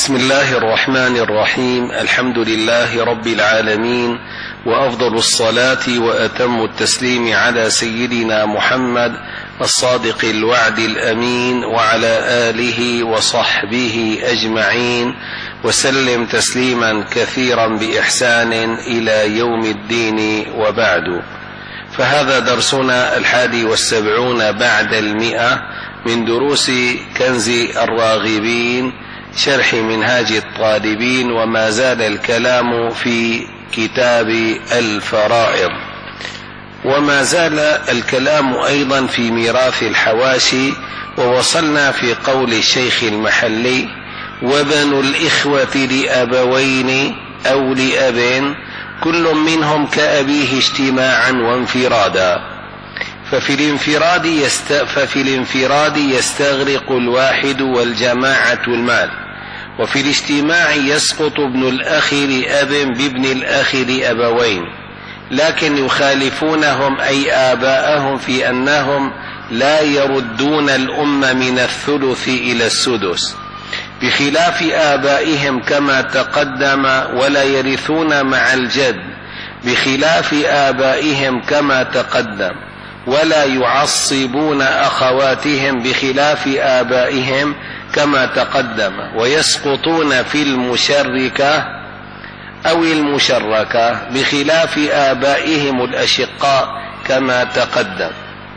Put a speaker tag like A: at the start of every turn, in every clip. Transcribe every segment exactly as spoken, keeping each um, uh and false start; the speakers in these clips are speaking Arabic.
A: بسم الله الرحمن الرحيم. الحمد لله رب العالمين، وأفضل الصلاة وأتم التسليم على سيدنا محمد الصادق الوعد الأمين، وعلى آله وصحبه أجمعين، وسلم تسليما كثيرا بإحسان إلى يوم الدين، وبعد. فهذا درسنا الحادي والسبعون بعد المئة من دروس كنز الراغبين، شرح منهاج الطالبين، وما زال الكلام في كتاب الفرائض، وما زال الكلام أيضا في ميراث الحواشي. ووصلنا في قول الشيخ المحلي: وبنو الإخوة لأبوين أو لأب كل منهم كأبيه اجتماعا وانفرادا، ففي الانفراد, يست... ففي الانفراد يستغرق الواحد والجماعة المال، وفي الاجتماع يسقط ابن الأخ لأب بابن الأخ لأبوين، لكن يخالفونهم أي آباءهم في أنهم لا يردون الأم من الثلث إلى السدس، بخلاف آبائهم كما تقدم، ولا يرثون مع الجد بخلاف آبائهم كما تقدم، ولا يعصبون أخواتهم بخلاف آبائهم كما تقدم، ويسقطون في المشركة أو المشركة بخلاف آبائهم الأشقاء كما تقدم.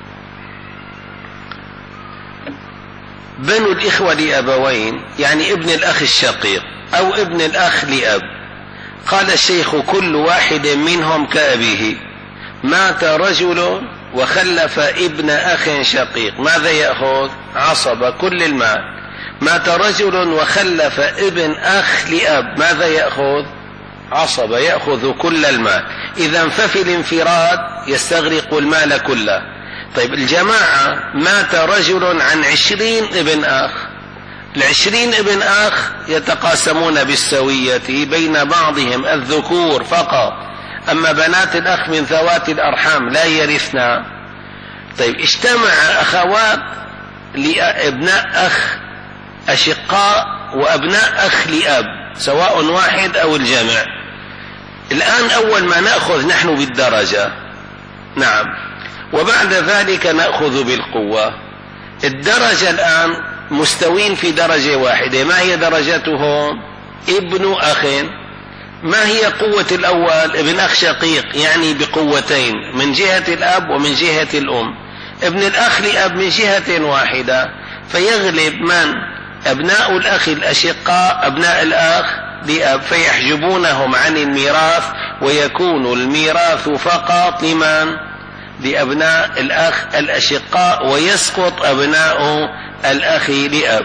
A: بنو الإخوة لأبوين يعني ابن الأخ الشقيق أو ابن الأخ لأب. قال الشيخ: كل واحد منهم كأبيه. مات رجل وخلف ابن أخ شقيق، ماذا يأخذ؟ عصب كل المال. مات رجل وخلف ابن أخ لأب، ماذا يأخذ؟ عصب يأخذ كل المال. إذن ففي الانفراد يستغرق المال كله. طيب الجماعة: مات رجل عن عشرين ابن أخ، العشرين ابن أخ يتقاسمون بالسوية بين بعضهم الذكور فقط، أما بنات الأخ من ذوات الأرحام لا يرثنا. طيب اجتمع أخوات لأبناء أخ أشقاء وأبناء أخ لأب، سواء واحد أو الجمع. الآن أول ما نأخذ نحن بالدرجة، نعم، وبعد ذلك نأخذ بالقوة. الدرجة الآن مستوين في درجة واحدة، ما هي درجتهم؟ ابن أخ. ما هي قوة الأول؟ ابن أخ شقيق، يعني بقوتين من جهة الأب ومن جهة الأم. ابن الأخ لأب من جهة واحدة، فيغلب من؟ أبناء الأخ الأشقاء أبناء الأخ لأب، فيحجبونهم عن الميراث، ويكون الميراث فقط لمن؟ لأبناء الأخ الأشقاء، ويسقط أبناء الأخ لأب.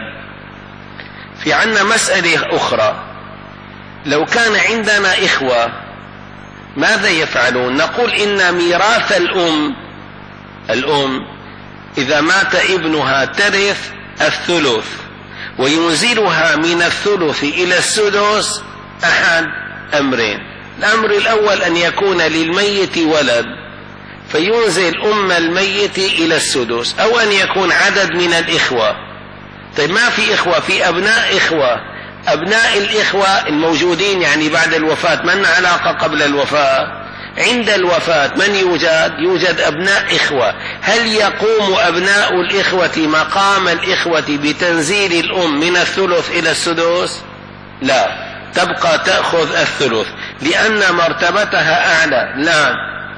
A: في عنا مسألة أخرى: لو كان عندنا إخوة ماذا يفعلون؟ نقول إن ميراث الأم الأم إذا مات ابنها ترث الثلث، وينزلها من الثلث إلى السدس أحد أمرين. الأمر الأول أن يكون للميت ولد فينزل أم الميت إلى السدس، أو أن يكون عدد من الإخوة. طيب ما في إخوة، في أبناء إخوة. أبناء الإخوة الموجودين يعني بعد الوفاة، من علاقة قبل الوفاة؟ عند الوفاة من يوجد؟ يوجد أبناء إخوة. هل يقوم أبناء الإخوة مقام الإخوة بتنزيل الأم من الثلث إلى السدس؟ لا، تبقى تأخذ الثلث لأن مرتبتها أعلى. لا،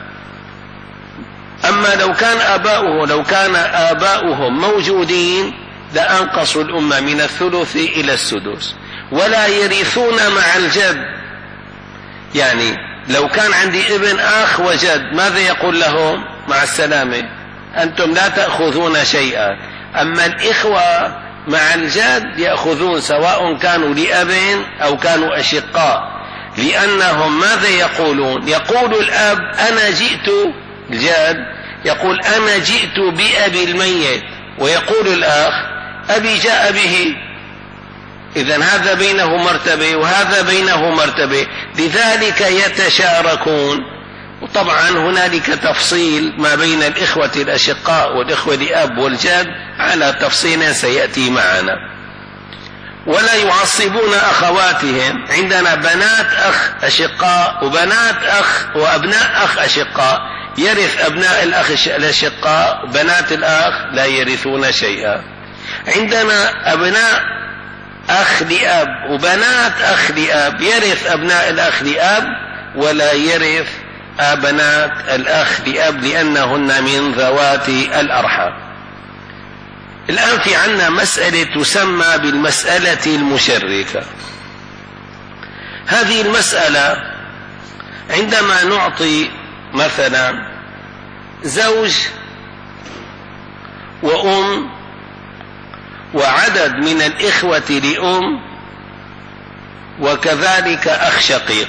A: أما لو كان آباؤه لو كان آباؤهم موجودين لأنقصوا الأمة من الثلث إلى السدس، ولا يرثون مع الجد. يعني لو كان عندي ابن أخ وجد، ماذا يقول لهم؟ مع السلامة، أنتم لا تأخذون شيئا. أما الإخوة مع الجد يأخذون، سواء كانوا لأب أو كانوا أشقاء، لأنهم ماذا يقولون؟ يقول الأب: أنا جئت، الجد يقول: أنا جئت بأبي الميت، ويقول الأخ: أبي جاء به. إذن هذا بينه مرتبة وهذا بينه مرتبة، لذلك يتشاركون. وطبعا هنالك تفصيل ما بين الإخوة الأشقاء والإخوة لأب والجد على تفصيل سيأتي معنا. ولا يعصبون أخواتهم. عندنا بنات أخ أشقاء وبنات أخ وأبناء أخ أشقاء، يرث أبناء الأخ الأشقاء، بنات الأخ لا يرثون شيئا. عندنا أبناء أخ لأب وبنات أخ لأب، يرث أبناء الأخ لأب ولا يرث بنات الأخ لأب لأنهن من ذوات الأرحام. الآن في عنا مسألة تسمى بالمسألة المشركة. هذه المسألة عندما نعطي مثلا زوج وأم وعدد من الإخوة لأم وكذلك أخ شقيق،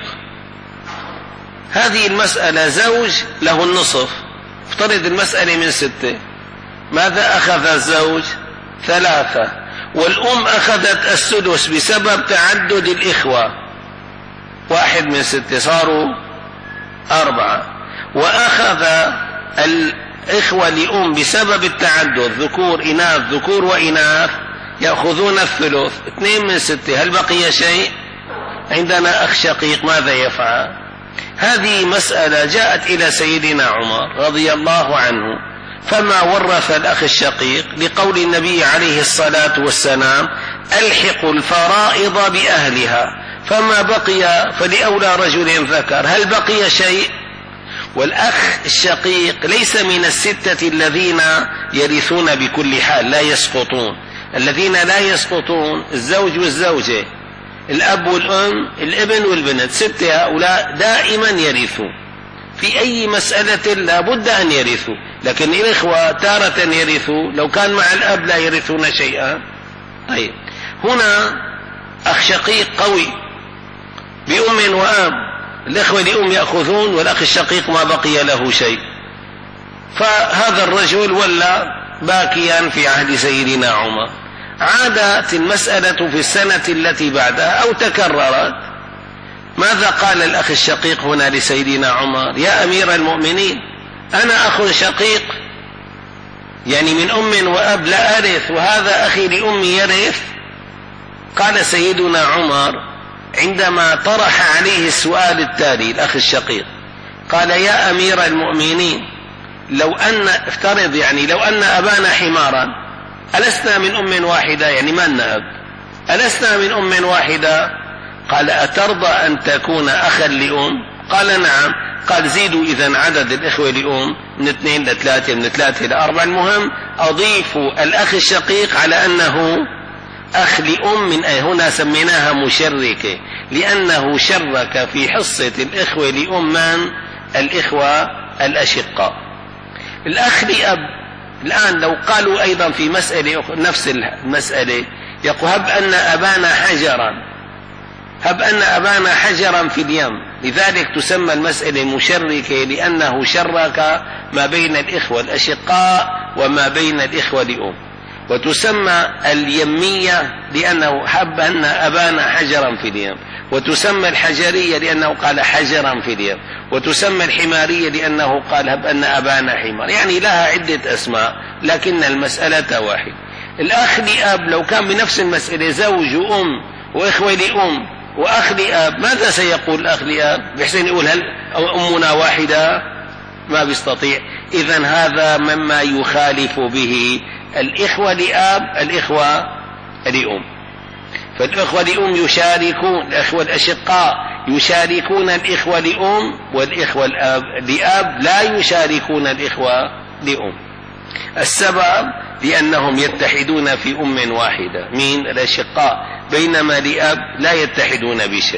A: هذه المسألة زوج له النصف، افترض المسألة من ستة، ماذا أخذ الزوج؟ ثلاثة، والأم أخذت السدس بسبب تعدد الإخوة، واحد من ستة صاروا أربعة، وأخذ الإخوة لأم بسبب التعدد ذكور إناث ذكور وإناث يأخذون الثلث، اثنين من ستة، هل بقي شيء؟ عندنا أخ شقيق ماذا يفعل؟ هذه مسألة جاءت إلى سيدنا عمر رضي الله عنه، فما ورث الأخ الشقيق لقول النبي عليه الصلاة والسلام ألحقوا الفرائض بأهلها، فما بقي فلأولى رجل ذكر، هل بقي شيء؟ والأخ الشقيق ليس من الستة الذين يرثون بكل حال لا يسقطون، الذين لا يسقطون الزوج والزوجة، الأب والأم، الابن والبنت، ستة هؤلاء دائما يرثون في أي مسألة لا بد أن يرثوا، لكن الإخوة تارة يرثوا، لو كان مع الأب لا يرثون شيئا. طيب هنا أخ شقيق قوي بأم وأب، الإخوة لأم يأخذون والأخ الشقيق ما بقي له شيء، فهذا الرجل ولا باكيا في عهد سيدنا عمر. عادت المسألة في السنة التي بعدها أو تكررت، ماذا قال الأخ الشقيق هنا لسيدنا عمر؟ يا أمير المؤمنين أنا أخ شقيق يعني من أم وأب لا أرث، وهذا أخي لأمي يرث. قال سيدنا عمر عندما طرح عليه السؤال التالي الأخ الشقيق، قال يا أمير المؤمنين لو أن افترض يعني لو أن أبانا حمارا ألسنا من أم واحدة، يعني ما لنا أب، ألسنا من أم واحدة؟ قال أترضى أن تكون أخا لأم؟ قال نعم. قال زيدوا إذن عدد الإخوة لأم من اثنين لثلاثة، من ثلاثة لأربعة، المهم أضيفوا الأخ الشقيق على أنه أخ لأم، من هنا سميناها مشركة لأنه شرك في حصة الإخوة لأم من الإخوة الأشقاء. الأخ لأب الآن لو قالوا أيضا في مسألة نفس المسألة، يقول هب أن أبانا حجرا هب أن أبانا حجرا في اليم، لذلك تسمى المسألة مشركة لأنه شرك ما بين الإخوة الأشقاء وما بين الإخوة لأم. وتسمى اليمية لأنه هب أن أبانا حجرا في اليم، وتسمى الحجرية لأنه قال حجرا في اليم، وتسمى الحمارية لأنه قال هب أن أبانا حمار، يعني لها عدة أسماء لكن المسألة واحد. الأخ لأب لو كان بنفس المسألة زوج وأم وإخوة لأم وأخ لأب، ماذا سيقول الأخ لأب؟ بحسن يقول هل أمنا واحدة؟ ما بيستطيع. إذن هذا مما يخالف به الإخوة لأب الإخوة لأم. فالإخوة لأم يشاركون الإخوة الأشقاء يشاركون الإخوة لأم، والإخوة الأب لأب لا يشاركون الإخوة لأم. السبب لأنهم يتحدون في أم واحدة من الأشقاء، بينما لأب لا يتحدون بشيء.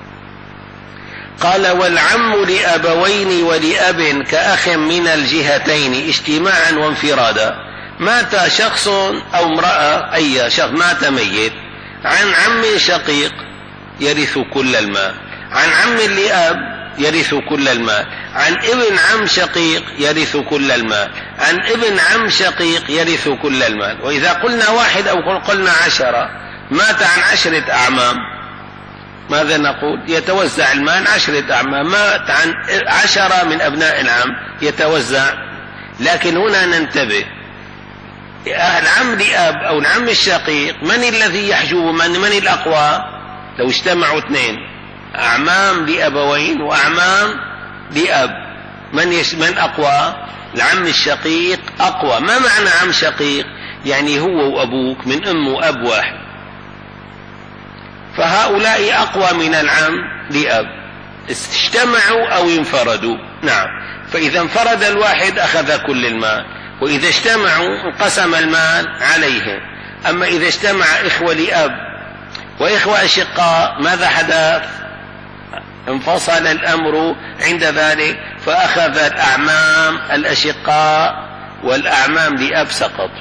A: قال والعم لأبوين ولأب كأخ من الجهتين اجتماعا وانفرادا. مات شخص أو امرأة، أي شخص مات ميت عن عم شقيق يرث كل المال، عن عم لأب يرث كل المال، عن ابن عم شقيق يرث كل المال، عن ابن عم شقيق يرث كل المال. وإذا قلنا واحد أو قلنا عشرة، مات عن عشرة أعمام، ماذا نقول؟ يتوزع المال عشرة أعمام. مات عن عشرة من أبناء العم يتوزع. لكن هنا ننتبه، العم لأب أو العم الشقيق، من الذي يحجب من؟ من الأقوى؟ لو اجتمعوا اثنين أعمام لأبوين وأعمام لأب، من يش من أقوى؟ العم الشقيق أقوى. ما معنى عم شقيق؟ يعني هو وأبوك من أم وأب واحد، فهؤلاء أقوى من العم لأب، اجتمعوا أو انفردوا. نعم. فإذا انفرد الواحد أخذ كل المال، وإذا اجتمعوا انقسم المال عليهم. أما إذا اجتمع إخوة لأب وإخوة أشقاء ماذا حدث؟ انفصل الأمر عند ذلك، فأخذ الأعمام الأشقاء والأعمام لأب سقط.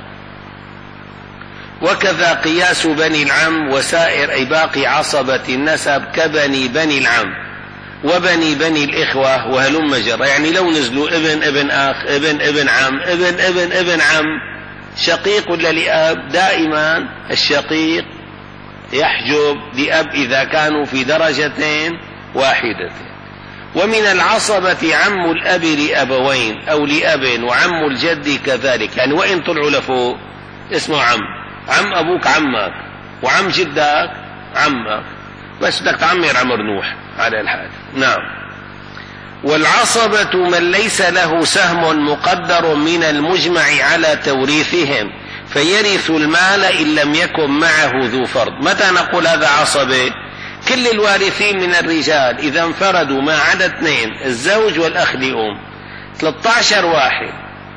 A: وكذا قياس بني العم وسائر أي باقي عصبة النسب كبني بني العم وبني بني الإخوة وهلم جرى. يعني لو نزلوا ابن ابن أخ ابن ابن عم ابن ابن ابن عم شقيق ولا لأب، دائما الشقيق يحجب لأب إذا كانوا في درجتين واحدتين. ومن العصبة عم الأب لأبوين أو لأب وعم الجد كذلك، يعني وإن طلعوا لفوق اسمه عم، عم أبوك عمك وعم جدك عمك، بس بدك تعمر عمر نوح على الحال. نعم. والعصبة من ليس له سهم مقدر من المجمع على توريثهم فيرث المال إن لم يكن معه ذو فرض. متى نقول هذا عصبة؟ كل الوارثين من الرجال إذا انفردوا ما عدا اثنين، الزوج والأخ لأم، ثلاثة عشر واحد،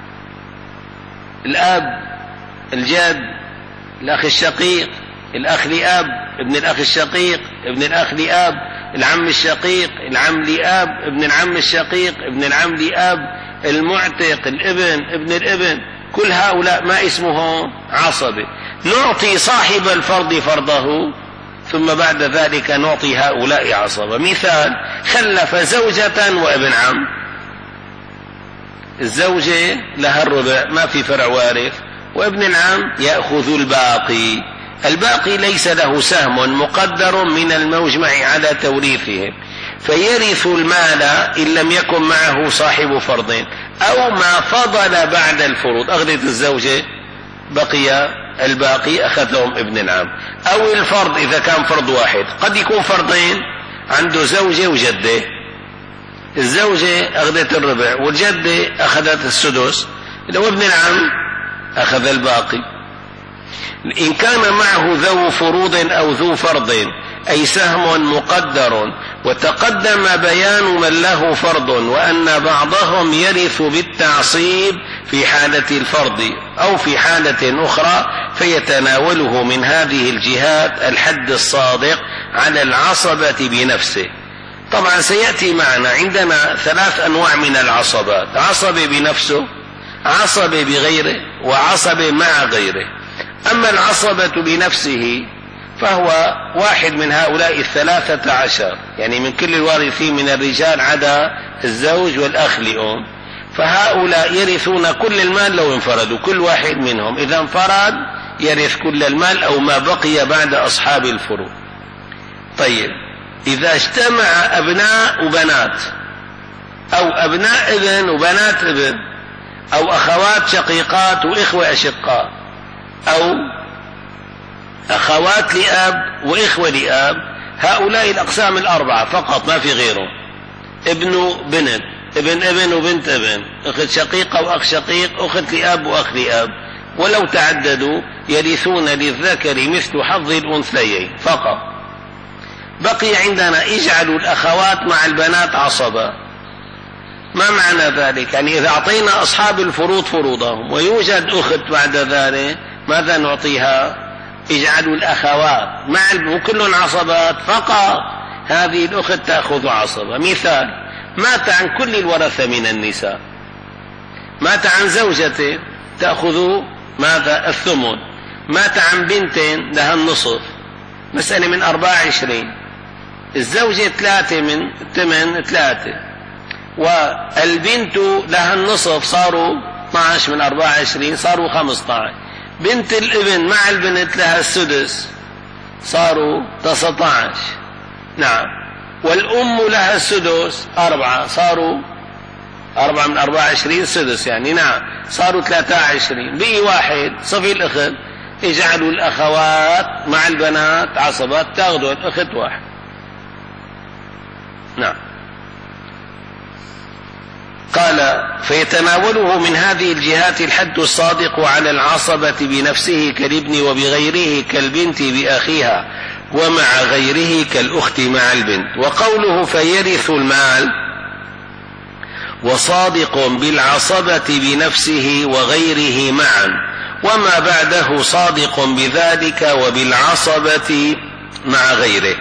A: الأب، الجد، الأخ الشقيق، الأخ لأب، ابن الأخ الشقيق، ابن الأخ لأب، العم الشقيق، العم لأب، ابن العم الشقيق، ابن العم لأب، المعتق، الابن، ابن الابن، كل هؤلاء ما اسمهم عصبة. نعطي صاحب الفرض فرضه ثم بعد ذلك نعطي هؤلاء عصبة. مثال: خلف زوجة وابن عم، الزوجة لها الربع ما في فرع وارث، وابن العم يأخذ الباقي. الباقي ليس له سهم مقدر من المجمع على توريثهم فيرث المال إن لم يكن معه صاحب فرض أو ما فضل بعد الفروض. أخذت الزوجة بقي الباقي أخذهم ابن العم، أو الفرض إذا كان فرض واحد، قد يكون فرضين، عنده زوجة وجدة، الزوجة أخذت الربع والجدة أخذت السدس، لو ابن العم أخذ الباقي. إن كان معه ذو فروض أو ذو فرض أي سهم مقدر وتقدم بيان من له فرض وأن بعضهم يرث بالتعصيب في حالة الفرض أو في حالة أخرى فيتناوله من هذه الجهات الحد الصادق على العصبة بنفسه. طبعا سيأتي معنا عندنا ثلاث أنواع من العصبات: عصبة بنفسه، عصبة بغيره، وعصبة مع غيره. أما العصبة بنفسه فهو واحد من هؤلاء الثلاثة عشر، يعني من كل الوارثين من الرجال عدا الزوج والأخ لأم، فهؤلاء يرثون كل المال لو انفردوا، كل واحد منهم إذا انفرد يرث كل المال أو ما بقي بعد أصحاب الفروض. طيب، إذا اجتمع أبناء وبنات أو أبناء ابن وبنات ابن أو أخوات شقيقات وإخوة أشقاء أو أخوات لأب وإخوة لأب، هؤلاء الأقسام الأربعة فقط ما في غيرهم: ابن بنت، ابن ابن وبنت ابن، أخت شقيقة وأخ شقيق، أخت لأب وأخ لأب، ولو تعددوا يرثون للذكر مثل حظ الأنثيين فقط. بقي عندنا اجعلوا الأخوات مع البنات عصبة. ما معنى ذلك؟ يعني إذا أعطينا أصحاب الفروض فروضهم ويوجد أخت بعد ذلك ماذا نعطيها؟ اجعلوا الأخوات مع وكلهم عصبات فقط، هذه الأخت تأخذ عصبة. مثال: مات عن كل الورثة من النساء، مات عن زوجته تأخذ ماذا؟ الثمن، مات عن بنت لها النصف، مسألة من أربعة وعشرين، الزوجة ثلاثة من ثمن ثلاثة، والبنت لها النصف صاروا اثني عشر من أربعة وعشرين صاروا خمسة عشر، بنت الابن مع البنت لها السدس صاروا تسعة عشر. نعم. والأم لها السدس أربعة صاروا أربعة من أربعة وعشرين سدس يعني، نعم صاروا ثلاثة وعشرين، بقي واحد صفي الأخت. اجعلوا الأخوات مع البنات عصبات، تاخذوا الأخت واحد. نعم. قال فيتناوله من هذه الجهات الحد الصادق على العصبة بنفسه كالابن وبغيره كالبنت بأخيها ومع غيره كالأخت مع البنت. وقوله فيرث المال وصادق بالعصبة بنفسه وغيره معا، وما بعده صادق بذلك وبالعصبة مع غيره.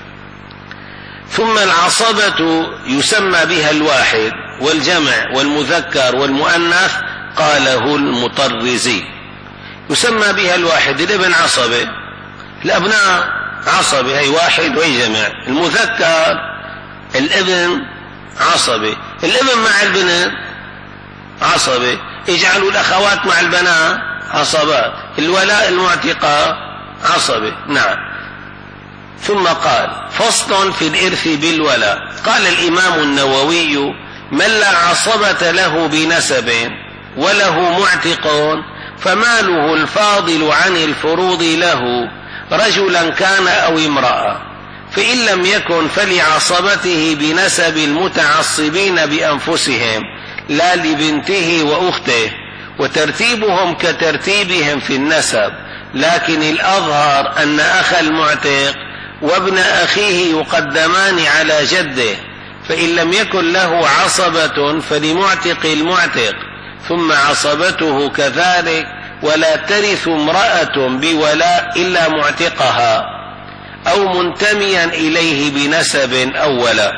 A: ثم العصبة يسمى بها الواحد والجمع والمذكر والمؤنث، قاله المطرزي. يسمى بها الواحد، الابن عصبة، الأبناء عصبة، هي واحد وهي جمع. المذكر الابن عصبة، الابن مع البنت عصبة. اجعلوا الأخوات مع البنات عصبات، الولاء المعتقة عصبة. نعم. ثم قال فصل في الإرث بالولاء. قال الإمام النووي من لا عصبة له بنسب وله معتق فماله الفاضل عن الفروض له رجلا كان أو امرأة، فإن لم يكن فلعصبته بنسب المتعصبين بأنفسهم لا لبنته وأخته، وترتيبهم كترتيبهم في النسب، لكن الأظهر أن أخ المعتق وابن أخيه يقدمان على جده، فإن لم يكن له عصبة فلمعتق المعتق ثم عصبته كذلك، ولا ترث امرأة بولاء إلا معتقها أو منتميا إليه بنسب أو ولاء.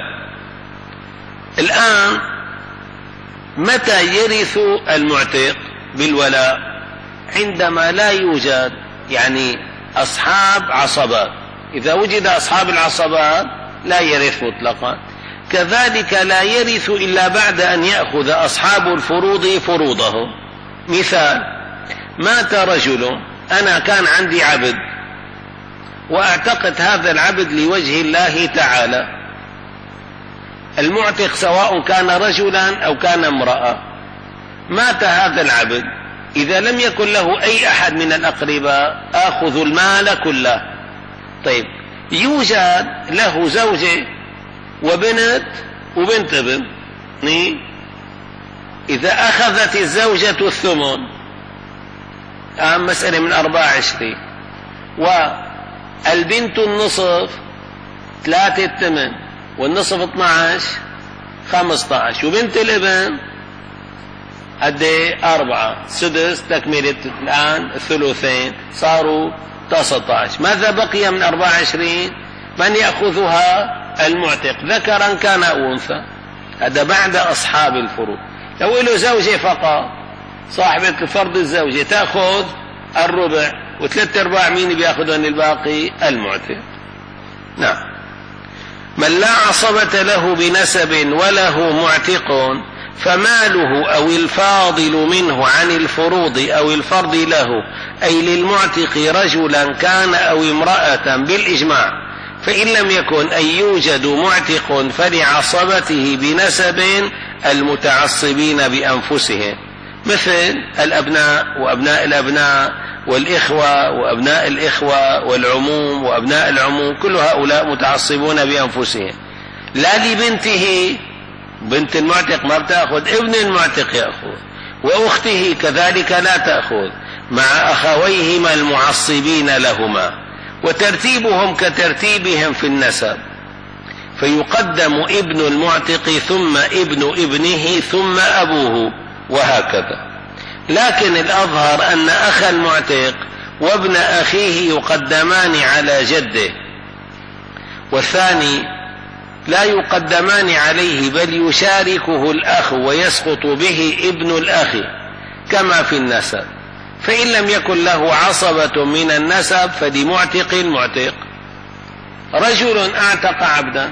A: الآن متى يرث المعتق بالولاء؟ عندما لا يوجد يعني أصحاب عصبات. إذا وجد أصحاب العصبات لا يرث مطلقا. كذلك لا يرث إلا بعد أن يأخذ أصحاب الفروض فروضهم. مثال: مات رجل، أنا كان عندي عبد وأعتقد هذا العبد لوجه الله تعالى. المعتق سواء كان رجلا أو كان امرأة، مات هذا العبد، إذا لم يكن له أي أحد من الأقرباء آخذ المال كله. طيب، يوجد له زوجة وبنت وبنت ابن، إذا أخذت الزوجة الثمن، أهم مسألة من أربعة وعشرين، والبنت النصف، ثلاثة الثمن، والنصف اثناعش خمسة عشر، وبنت الابن قد أربعة، سدس، تكملة الآن الثلثين، صاروا تسعة عشر. ماذا بقي من أربعة وعشرين؟ من يأخذها؟ المعتق، ذكرا كان أو أنثى. هذا بعد أصحاب الفروض. لو له زوجة فقط، صاحبة الفرض الزوجة تأخذ الربع، وثلاث أرباع مين بيأخذون الباقي؟ المعتق. نعم. من لا عصبة له بنسب وله معتق فماله أو الفاضل منه عن الفروض أو الفرض له، أي للمعتق رجلا كان أو امرأة بالإجماع، فإن لم يكن أن يوجد معتق فلعصبته بنسب المتعصبين بأنفسهم، مثل الأبناء وأبناء الأبناء والإخوة وأبناء الإخوة والعموم وأبناء العموم، كل هؤلاء متعصبون بأنفسهم. لا لبنته، بنت المعتق ما بتأخذ، ابن المعتق يأخذ، وأخته كذلك لا تأخذ، مع أخويهما المعصبين لهما، وترتيبهم كترتيبهم في النسب، فيقدم ابن المعتق ثم ابن ابنه ثم أبوه، وهكذا. لكن الأظهر أن أخ المعتق وابن أخيه يقدمان على جده، والثاني لا يقدمان عليه، بل يشاركه الأخ ويسقط به ابن الأخ كما في النسب. فإن لم يكن له عصبة من النسب فلمعتق المعتق. رجل أعتق عبدا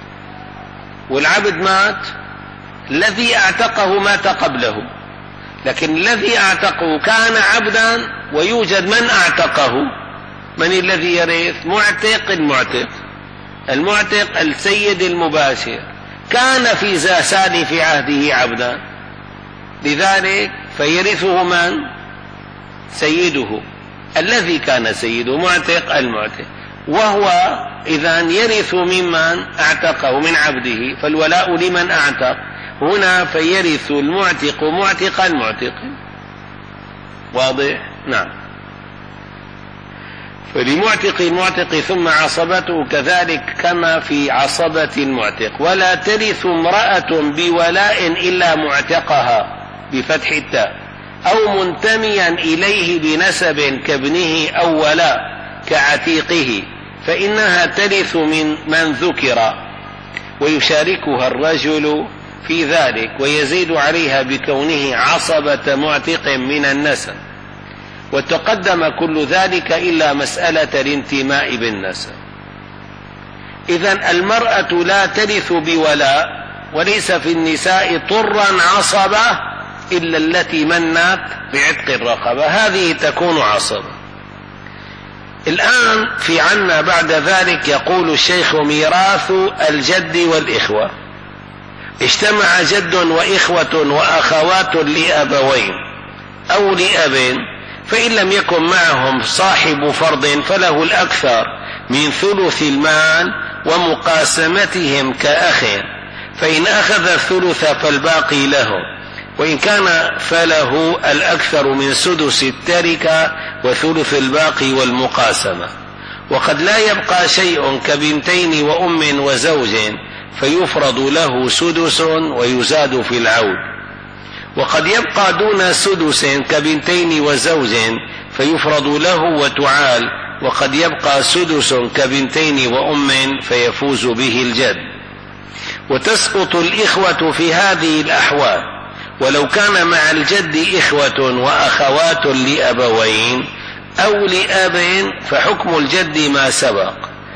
A: والعبد مات، الذي أعتقه مات قبله، لكن الذي أعتقه كان عبدا ويوجد من أعتقه. من الذي يرث؟ معتق المعتق. المعتق السيد المباشر، كان في سالف عهده عبدا، لذلك فيرثه من؟ سيده الذي كان سيده معتق المعتق، وهو إذا يرث ممن اعتقه من عبده، فالولاء لمن اعتق هنا، فيرث المعتق معتق المعتق. واضح؟ نعم. فلمعتق المعتق ثم عصبته كذلك كما في عصبة المعتق. ولا ترث امرأة بولاء إلا معتقها بفتح التاء، أو منتميا إليه بنسب كابنه أو ولاء كعتيقه، فإنها ترث من من ذكر، ويشاركها الرجل في ذلك، ويزيد عليها بكونه عصبة معتق من النسب. وتقدم كل ذلك إلا مسألة الانتماء بالنسب. إذن المرأة لا ترث بولاء، وليس في النساء طرا عصبة إلا التي منت بعتق الرقبة، هذه تكون عصبة. الآن في عنا بعد ذلك يقول الشيخ: ميراث الجد والإخوة. اجتمع جد وإخوة وأخوات لأبوين أو لأب، فإن لم يكن معهم صاحب فرض فله الأكثر من ثلث المال ومقاسمتهم كأخ، فإن أخذ الثلث فالباقي له، وإن كان فله الأكثر من سدس التركة وثلث الباقي والمقاسمة. وقد لا يبقى شيء كبنتين وأم وزوج، فيفرض له سدس ويزاد في العود. وقد يبقى دون سدس كبنتين وزوج، فيفرض له وتعال. وقد يبقى سدس كبنتين وأم، فيفوز به الجد. وتسقط الإخوة في هذه الأحوال، ولو كان مع الجد إخوة وأخوات لأبوين أو لأب، فحكم الجد ما سبق،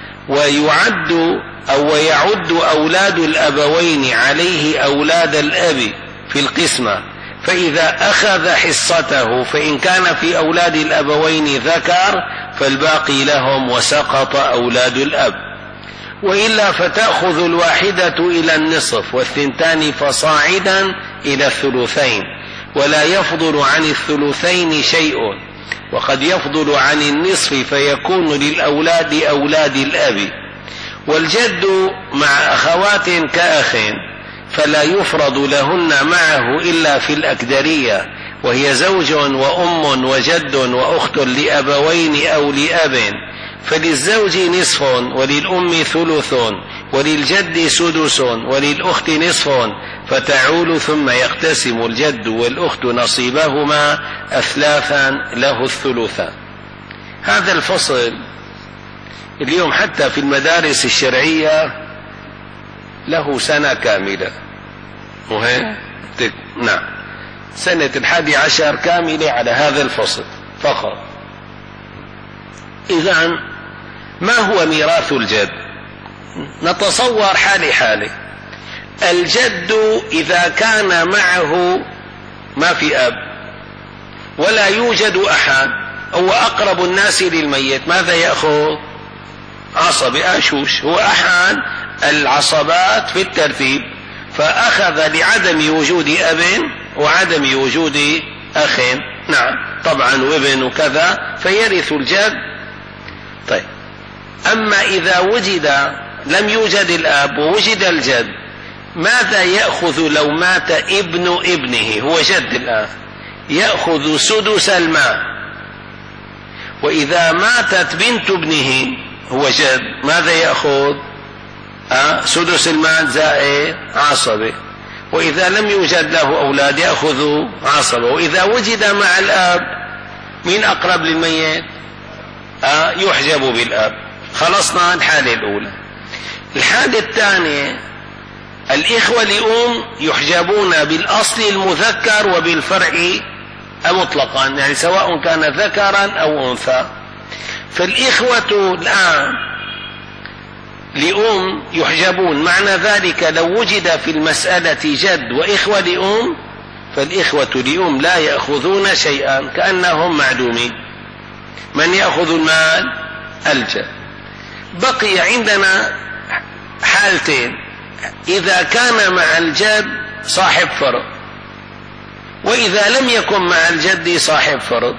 A: ويعد أو يعد أولاد الأبوين عليه أولاد الأب في القسمة، فإذا أخذ حصته فإن كان في أولاد الأبوين ذكر فالباقي لهم، وسقط أولاد الأب. وإلا فتأخذ الواحدة إلى النصف، والثنتان فصاعدا إلى الثلثين، ولا يفضل عن الثلثين شيء. وقد يفضل عن النصف فيكون للأولاد أولاد الأب. والجد مع أخوات كأخ، فلا يفرض لهن معه إلا في الأكدرية، وهي زوج وأم وجد وأخت لأبوين أو لأب، فللزوج نصف وللأم ثلث وللجد سدس وللأخت نصف، فتعول ثم يقتسم الجد والأخت نصيبهما أثلاثا له الثلثان. هذا الفصل اليوم حتى في المدارس الشرعية له سنة كاملة، مهم؟ نعم، سنة الحادي عشر كاملة على هذا الفصل فقط. إذن ما هو ميراث الجد؟ نتصور حالي حالي. الجد إذا كان معه ما في أب ولا يوجد أحد، هو أقرب الناس للميت، ماذا يأخذ؟ عصبي أشوش، هو أحد العصبات في الترتيب، فأخذ لعدم وجود أب وعدم وجود أخ، نعم طبعا وابن وكذا، فيرث الجد. طيب، أما إذا وجد لم يوجد الأب ووجد الجد، ماذا يأخذ لو مات ابن ابنه؟ هو جد الآن، يأخذ سدس المال. وإذا ماتت بنت ابنه هو جد، ماذا يأخذ؟ أه؟ سدس المال زائد عصبة. وإذا لم يوجد له أولاد يأخذ عصبة. وإذا وجد مع الأب، من أقرب للميت؟ أه؟ يحجب بالأب. خلصنا الحالة الأولى. الحالة الثانية، الإخوة لأم يحجبون بالأصل المذكر وبالفرع مطلقا، يعني سواء كان ذكرا أو أنثى. فالإخوة الآن لأم يحجبون، معنى ذلك لو وجد في المسألة جد وإخوة لأم، فالإخوة لأم لا يأخذون شيئا، كأنهم معدومين. من يأخذ المال؟ الجد. بقي عندنا حالتين، إذا كان مع الجد صاحب فرض، وإذا لم يكن مع الجد صاحب فرض.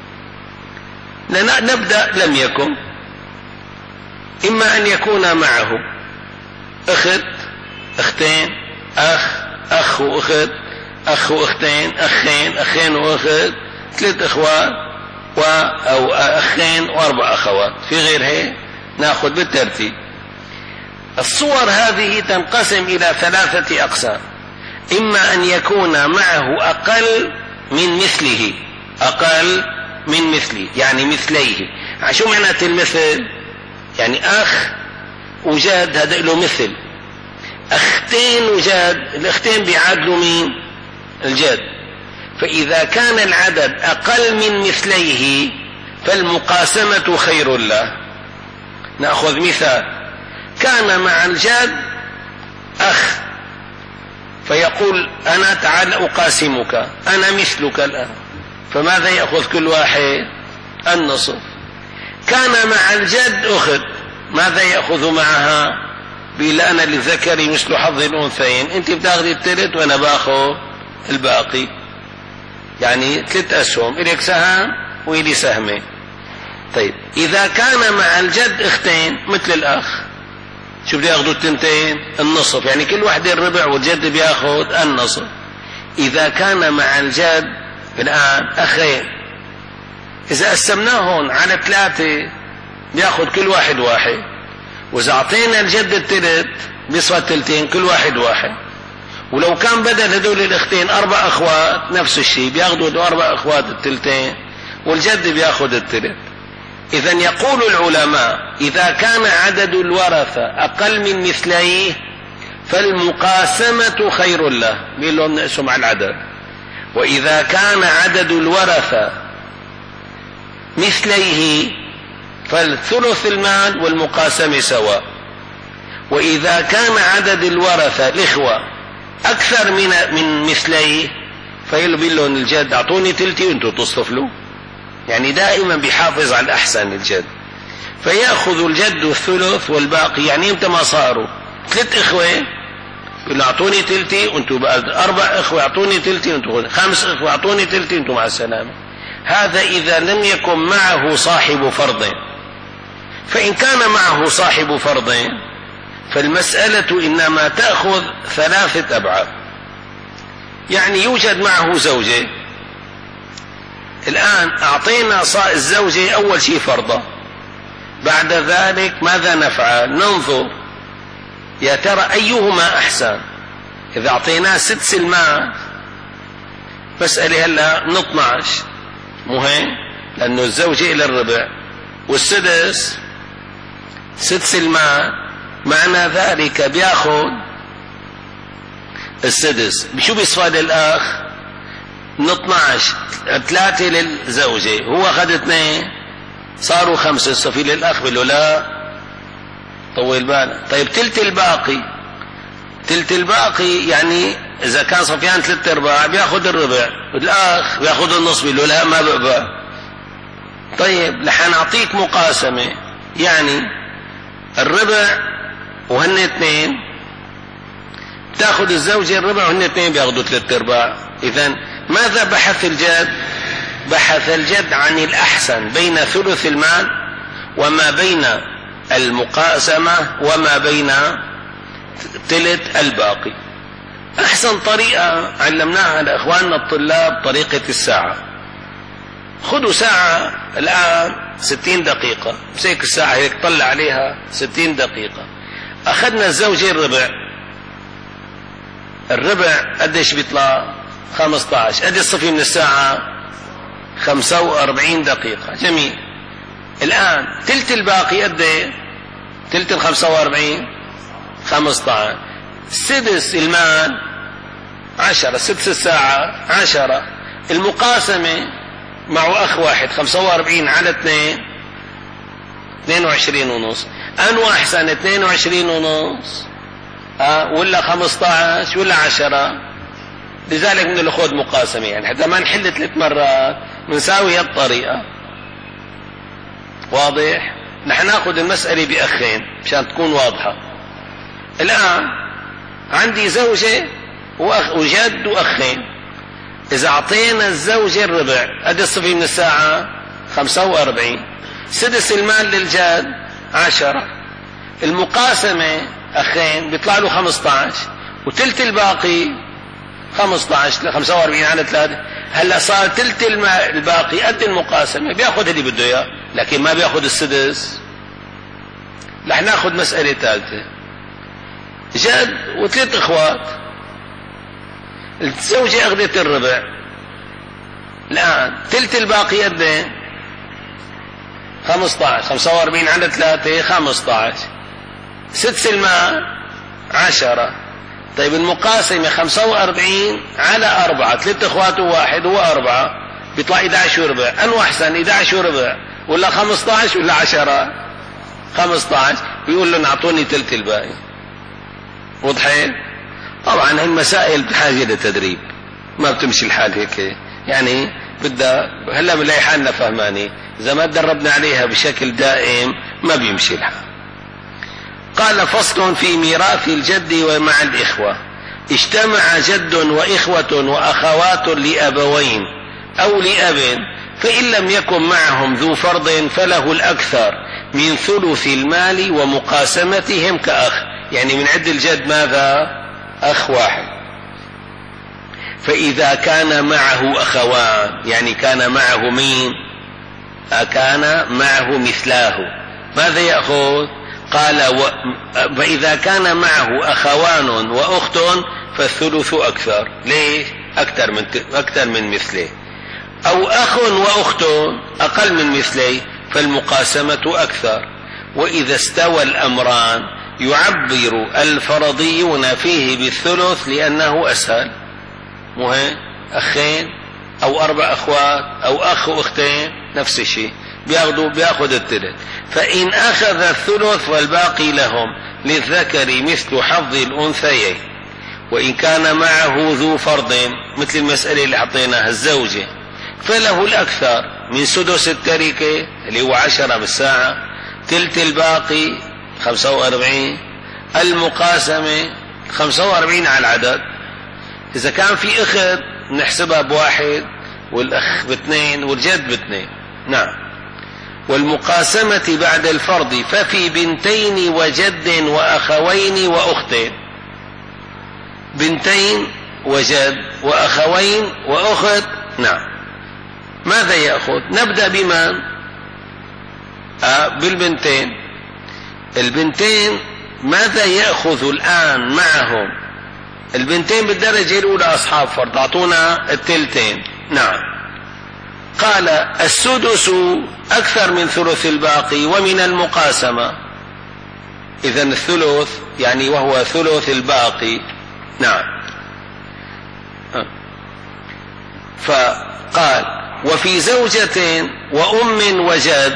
A: نبدأ لم يكن، إما أن يكون معه أخت، أختين، أخ، أخ وأخت، أخ وأختين، أخين، أخين وأخت، ثلاث أخوات و أو أخين وأربع أخوات. في غير هيك نأخذ بالترتيب. الصور هذه تنقسم إلى ثلاثة أقسام: إما أن يكون معه أقل من مثله، أقل من مثله يعني مثليه. شو معنى المثل؟ يعني أخ وجاد هذا له مثل، أختين وجاد، الأختين بيعادلوا مين؟ الجد. فإذا كان العدد أقل من مثليه فالمقاسمة خير له. نأخذ مثال: كان مع الجد أخ فيقول أنا تعال أقاسمك، أنا مثلك الآن، فماذا يأخذ كل واحد؟ النصف. كان مع الجد أخت، ماذا يأخذ معها؟ بيقول أنا للذكر مثل حظ الأنثيين، أنت بتاخذي الثلث وأنا باخذ الباقي، يعني ثلاث أسهم، إليك سهم وإلي سهمين. طيب إذا كان مع الجد أختين مثل الأخ، شو بده ياخذوا التنتين؟ النصف، يعني كل واحدة الربع والجد بياخذ النصف. إذا كان مع الجد الآن أخين، إذا قسمناهم على ثلاثة بياخذ كل واحد واحد، وإذا أعطينا الجد الثلث بيصفى الثلثين كل واحد واحد. ولو كان بدل هدول الأختين أربع أخوات نفس الشيء، بياخذوا الأربع أخوات الثلثين والجد بياخذ الثلث. إذن يقول العلماء: إذا كان عدد الورثة أقل من مثليه فالمقاسمة خير له، مين لهم نقسم على العدد. وإذا كان عدد الورثة مثليه فالثلث المال والمقاسمة سواء. وإذا كان عدد الورثة الإخوة أكثر من من مثليه فيقول لهم الجد أعطوني تلتي وأنتم تصطفلوا، يعني دائما بيحافظ على الأحسن الجد. فيأخذ الجد الثلث والباقي، يعني إمتى ما صاروا ثلاث إخوة يقول أعطوني تلتي وأنتم بقى، أربع إخوة أعطوني تلتي وأنتم، خمس إخوة أعطوني تلتي وأنتم مع السلامة. هذا إذا لم يكن معه صاحب فرض. فإن كان معه صاحب فرض فالمسألة إنما تأخذ ثلاثة أبعاد. يعني يوجد معه زوجة، الآن أعطينا الزوجة أول شيء فرضة، بعد ذلك ماذا نفعل؟ ننظر يا ترى أيهما أحسن. إذا أعطيناه سدس المال، مسألة هلا من اثني عشر مهم، لأنه الزوجة إلى الربع والسدس سدس المال، معنى ذلك بياخذ السدس. بشو بيصفى للأخ؟ من اثني عشر ثلاثة للزوجة، هو أخذ اثنين صاروا خمسة، الصفي للأخ بيقول له لا طول بالك. طيب تلت الباقي، تلت الباقي يعني إذا كان صفيان ثلاثة أرباع بياخذ الربع، الأخ بياخذ النصف بيقول له لا ما بقبل. طيب لحن أعطيك مقاسمة، يعني الربع وهن اثنين، تأخذ الزوجة الربع وهن اثنين بياخذوا ثلاثة أرباع. إذن ماذا بحث الجد؟ بحث الجد عن الأحسن بين ثلث المال وما بين المقاسمة وما بين ثلث الباقي. أحسن طريقة علمناها لإخواننا الطلاب طريقة الساعة. خذوا ساعة الآن ستين دقيقة، مسيك الساعة هيك طلع عليها ستين دقيقة. أخذنا الزوجة الربع، الربع قديش بيطلع؟ خمسة عشر. قد الصفي من الساعة؟ خمسة وأربعين دقيقة. جميل. الآن تلت الباقي قد ايه؟ تلت الخمسة وأربعين خمسة عشر. سدس المال عشرة، سدس الساعة عشرة. المقاسمة معه أخ واحد، خمسة وأربعين على اثنين اثنين وعشرين ونص. أنو أحسن اثنين وعشرين ونص أه ولا خمسة عشر ولا عشرة؟ لذلك من الأخوة مقاسمة، يعني حتى ما نحل ثلاث مرات بنساوي هالطريقة. واضح؟ نحن ناخذ المسألة بأخين مشان تكون واضحة. الآن عندي زوجة وأخ وجد وأخين. إذا أعطينا الزوجة الربع قد الصفي من الساعة خمسة وأربعين، سدس المال للجد عشرة، المقاسمة أخين بيطلع له خمسة عشر، وتلت الباقي خمسة عشر، خمسة وأربعين على ثلاثة. هلا صار تلت الباقي قد المقاسمة، بياخذ اللي بده اياه لكن ما بياخذ السدس. رح ناخذ مسألة ثالثة، جد وثلاث اخوات، الزوجة اخذت الربع، الآن تلت الباقي قد ايه؟ خمسة عشر، خمسة وأربعين على ثلاثة خمسة عشر، سدس المال عشرة. طيب المقاسمة خمسة وأربعين على أربعة، ثلاث اخوات وواحد هو أربعة، بيطلع إحدى عشر وربع. أنو أحسن، إحدى عشر وربع ولا خمسة عشر ولا عشرة؟ خمسة عشر. بيقول لهم أعطوني ثلث الباقي. وضحين؟ طبعا هالمسائل بحاجة لتدريب، ما بتمشي الحال هيك، يعني بدها هلا بنلاقي حالنا فهماني، إذا ما تدربنا عليها بشكل دائم ما بيمشي الحال. قال فصل في ميراث الجد ومع الإخوة. اجتمع جد وإخوة وأخوات لأبوين أو لأب، فإن لم يكن معهم ذو فرض فله الأكثر من ثلث المال ومقاسمتهم كأخ. يعني من عد الجد ماذا؟ أخ واحد. فإذا كان معه أخوان، يعني كان معه مين؟ كان معه مثلاه، ماذا يأخذ؟ قال و... فإذا كان معه أخوان وأخت فالثلث أكثر. ليش؟ أكثر من أكثر من مثله. أو أخ وأخت أقل من مثله فالمقاسمة أكثر. وإذا استوى الأمران يعبر الفرضيون فيه بالثلث لأنه أسهل. مهم أخين أو أربع أخوات أو أخ وأختين نفس الشيء، بياخذوا بياخذ الثلث. فإن أخذ الثلث والباقي لهم للذكر مثل حظ الأنثيين. وإن كان معه ذو فرض مثل المسألة اللي حطيناها الزوجة فله الأكثر من سدس التركة اللي هو عشرة بالساعة، تلت الباقي خمسة وأربعين، المقاسمة خمسة وأربعين على العدد. إذا كان في أخت نحسبها بواحد والأخ باثنين والجد باثنين. نعم. والمقاسمة بعد الفرض ففي بنتين وجد وأخوين وأختين. بنتين وجد وأخوين وأخت. نعم. ماذا يأخذ؟ نبدأ بمن؟ آه بالبنتين. البنتين ماذا يأخذ الآن معهم؟ البنتين بالدرجة الأولى أصحاب فرض، أعطونا التلتين. نعم. قال السدس أكثر من ثلث الباقي ومن المقاسمة. إذن الثلث يعني وهو ثلث الباقي. نعم. فقال وفي زوجة وأم وجد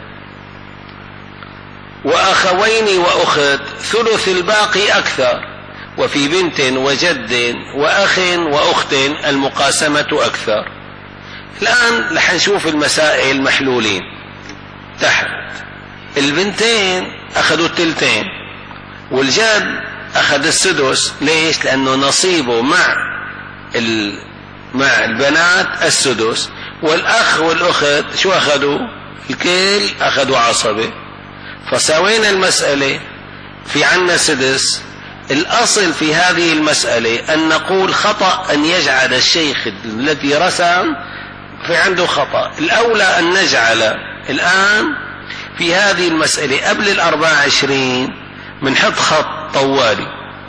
A: وأخوين وأخت ثلث الباقي أكثر. وفي بنت وجد وأخ وأخت المقاسمة أكثر. الآن رح نشوف المسائل محلولين تحت. البنتين أخذوا التلتين والجد أخذ السدس. ليش؟ لأنه نصيبه مع مع البنات السدس، والأخ والأخت شو أخذوا؟ الكل أخذوا عصبة. فسوينا المسألة في عنا سدس. الأصل في هذه المسألة أن نقول خطأ أن يجعل الشيخ الذي رسم في عنده خطأ. الأولى أن نجعل الآن في هذه المسألة قبل الأربعة عشرين منحط خط طوالي.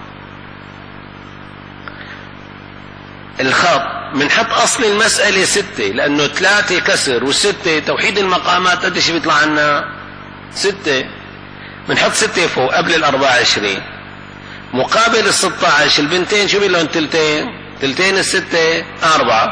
A: الخط منحط أصل المسألة ستة، لأنه ثلاثة كسر والستة توحيد المقامات قديش بيطلع عنا؟ ستة. منحط ستة فوق قبل الأربعة عشرين. مقابل الستة عشر البنتين شو بيلون؟ تلتين. تلتين الستة أربعة.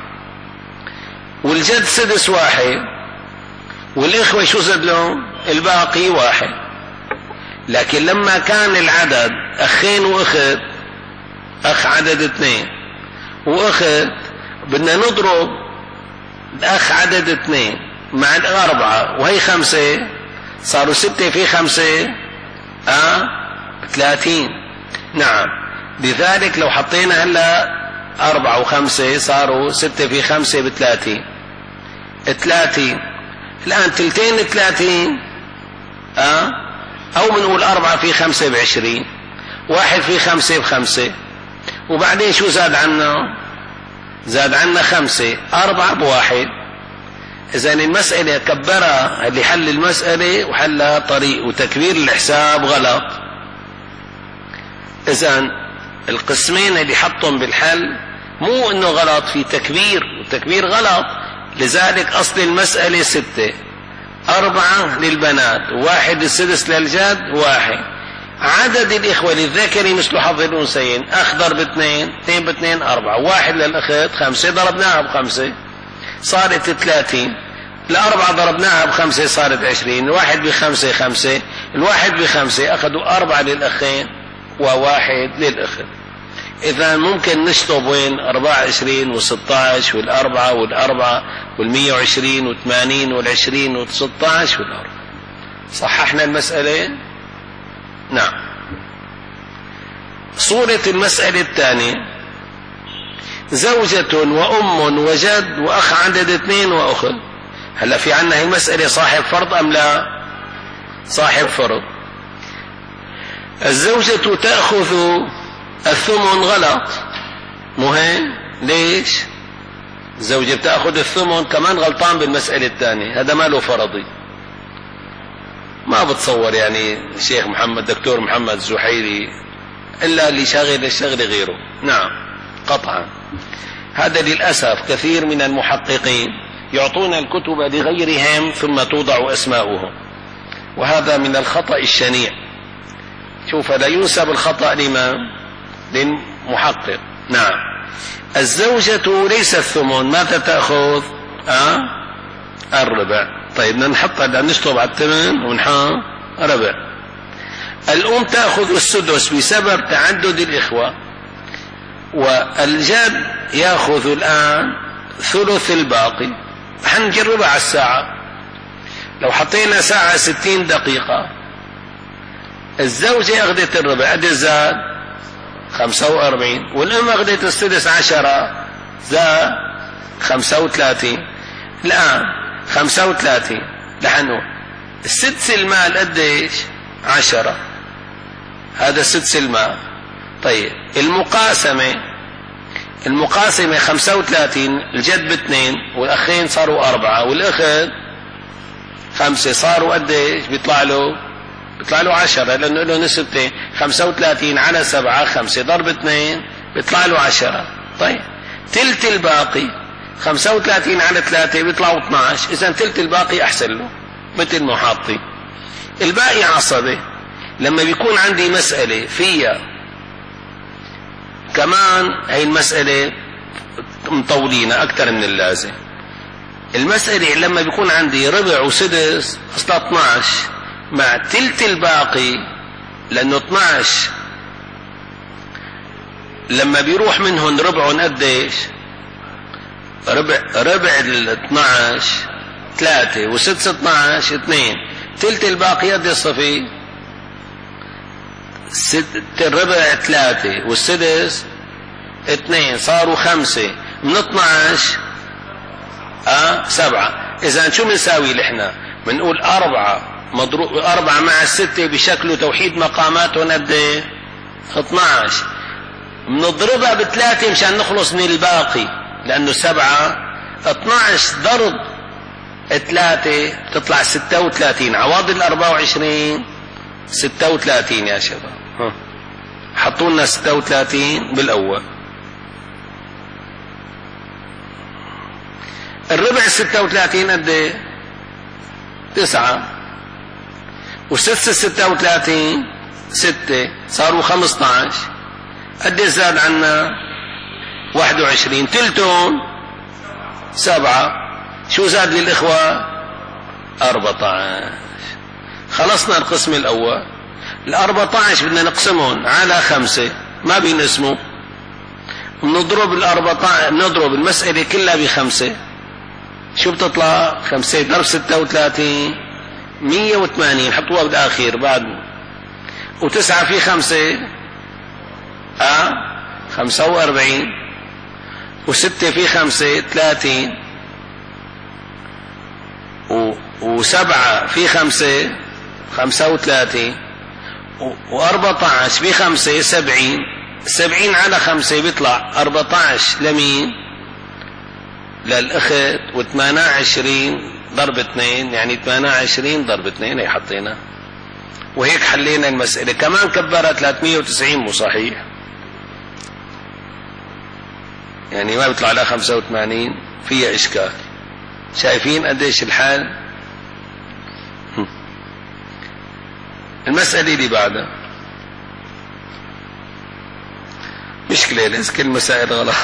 A: والجد سدس واحد. والإخوة شو زاد لهم؟ الباقي واحد. لكن لما كان العدد أخين وأخت، أخ عدد اثنين وأخت، بدنا نضرب الأخ عدد اثنين مع الأربعة وهي خمسة، صاروا ستة في خمسة آه ثلاثين. نعم. لذلك لو حطينا هلا أربعة وخمسة صاروا ستة في خمسة بثلاثين، ثلاثين. الآن تلتين ثلاثين أه؟ أو بنقول أربعة في خمسة بعشرين، واحد في خمسة بخمسة، وبعدين شو زاد عنا؟ زاد عنا خمسة، أربعة بواحد. إذن المسألة كبرها اللي حل المسألة وحلها طريق، وتكبير الحساب غلط. إذن القسمين اللي حطهم بالحل مو إنه غلط، في تكبير، وتكبير غلط. لذلك أصل المسألة ستة، أربعة للبنات، واحد السدس للجد، واحد. عدد الإخوة للذكر مثل حظ الأنثيين، أخ ضرب اثنين، اثنين باثنين أربعة، واحد للأخت خمسة، ضربناها بخمسة صارت ثلاثين، الأربعة ضربناها بخمسة صارت عشرين، الواحد بخمسة خمسة، الواحد بخمسة، أخذوا أربعة للأخين وواحد للأخت. إذا ممكن نشطب وين؟ أربعة وعشرين وستة عشر والأربعة والأربعة والمية وعشرين وثمانين والعشرين وستة عشر والأربعة. صححنا المسألة؟ نعم. صورة المسألة الثانية: زوجة وأم وجد وأخ عدد اثنين وأخت. هلا في عنا هي المسألة صاحب فرض أم لا؟ صاحب فرض. الزوجة تأخذ الثمن غلط، مهم. ليش؟ الزوجة بتأخذ الثمن كمان غلطان بالمسألة الثانية، هذا ما له فرضي. ما بتصور يعني الشيخ محمد دكتور محمد الزحيري إلا اللي شاغل الشغل غيره. نعم قطعا. هذا للأسف كثير من المحققين يعطون الكتب لغيرهم ثم توضع أسماؤهم، وهذا من الخطأ الشنيع. شوف، لا ينسب الخطأ لمن؟ للمحقق. نعم. الزوجة ليس الثمن، ماذا تأخذ؟ أه؟ الربع. طيب نحط نشطب على الثمن ونحط ربع. الأم تأخذ السدس بسبب تعدد الإخوة، والجد يأخذ الآن ثلث الباقي. حنجربها على الساعة. لو حطينا ساعة ستين دقيقة، الزوجة أخذت الربع، قد زاد خمسة وأربعين، والأم أخذت السدس عشرة، زاد خمسة وثلاثين. الآن خمسة وثلاثين لحنو السدس المال قديش؟ عشرة، هذا سدس المال. طيب المقاسمة، المقاسمة خمسة وثلاثين، الجد باثنين والأخين صاروا أربعة والأخت خمسة، صاروا قديش؟ بيطلع له بيطلع له عشرة، لأنه له نسبتين. خمسة وثلاثين على سبعة، خمسة ضرب اثنين بيطلع له عشرة. طيب تلت الباقي، خمسة وثلاثين على ثلاثة بيطلعوا اثني عشر، إذا تلت الباقي أحسن له مثل ما حاطي. الباقي عصبة. لما بيكون عندي مسألة فيها كمان هي المسألة مطولينها أكثر من اللازم. المسألة لما بيكون عندي ربع وسدس أصلا اثني عشر مع تلت الباقي، لأنه اثني عشر لما بيروح منهن ربعهم قديش؟ ربع ربع ال اثني عشر ثلاثة، وسدس اثني عشر اثنين، تلت الباقي قد الصفي؟ ست الربع ثلاثة والسدس اثنين، صاروا خمسة، من اثني عشر اه سبعة. اذا شو بنساوي نحن؟ بنقول أربعة مضروب أربعة مع الستة بشكل توحيد مقاماتهم قد ايه؟ اثني عشر. بنضربها بثلاثة مشان نخلص من الباقي، لأنه سبعة اثني عشر ضرب ثلاثة تطلع ستة وثلاثين، عوض الأربعة وعشرين ستة وثلاثين. يا شباب حطوا لنا ستة وثلاثين بالأول. الربع ستة وثلاثين قد ايه؟ تسعة، وسدس ستة وثلاثين ستة، صاروا خمسة عشر. قد ايه زاد عنا؟ واحد وعشرين، تلتون سبعة. شو زاد للإخوة؟ أربعة عشر. خلصنا القسم الأول. الأربعة عشر بدنا نقسمهم على خمسة، ما بينقسموا. بنضرب الأربعة بنضرب المسألة كلها بخمسة. شو بتطلع؟ خمسة ضرب ستة وثلاثين مية وثمانين، حطوها بالآخير بعد. وتسعة في خمسة اه خمسة واربعين، وستة في خمسة ثلاثين، وسبعة في خمسة خمسة وثلاثين، واربعة عشر في خمسة سبعين. سبعين على خمسة بيطلع اربعة عشر لمين؟ للأخت. وثمانية وعشرين ضرب اثنين يعني ثمانية وعشرين ضرب اثنين هي حطينا، وهيك حلينا المسألة. كمان كبرها ثلاثمية وتسعين مو صحيح، يعني ما بيطلع لها خمسة وثمانين، فيها إشكال. شايفين قديش الحال؟ المسألة اللي بعدها مشكلة، ليس كل المسائل غلط.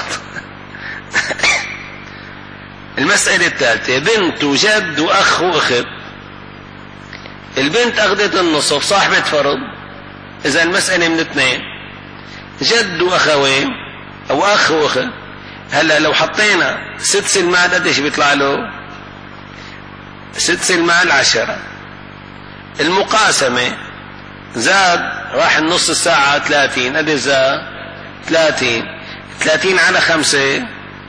A: المسألة الثالثة بنت وجد وأخ وأخت. البنت أخذت النصف، صاحبة فرض. إذا المسألة من اثنين، جد وأخوين أو أخ وأخت. هلا لو حطينا سدس المال قديش بيطلع له؟ سدس المال عشرة. المقاسمة زاد راح النص الساعة ثلاثين، قديش زاد؟ ثلاثين. ثلاثين على خمسة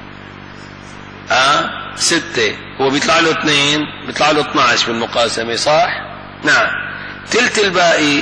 A: اه ستة، هو بيطلع له اثنين، بيطلع له اثنى عشر بالمقاسمة، صح؟ نعم. تلت الباقي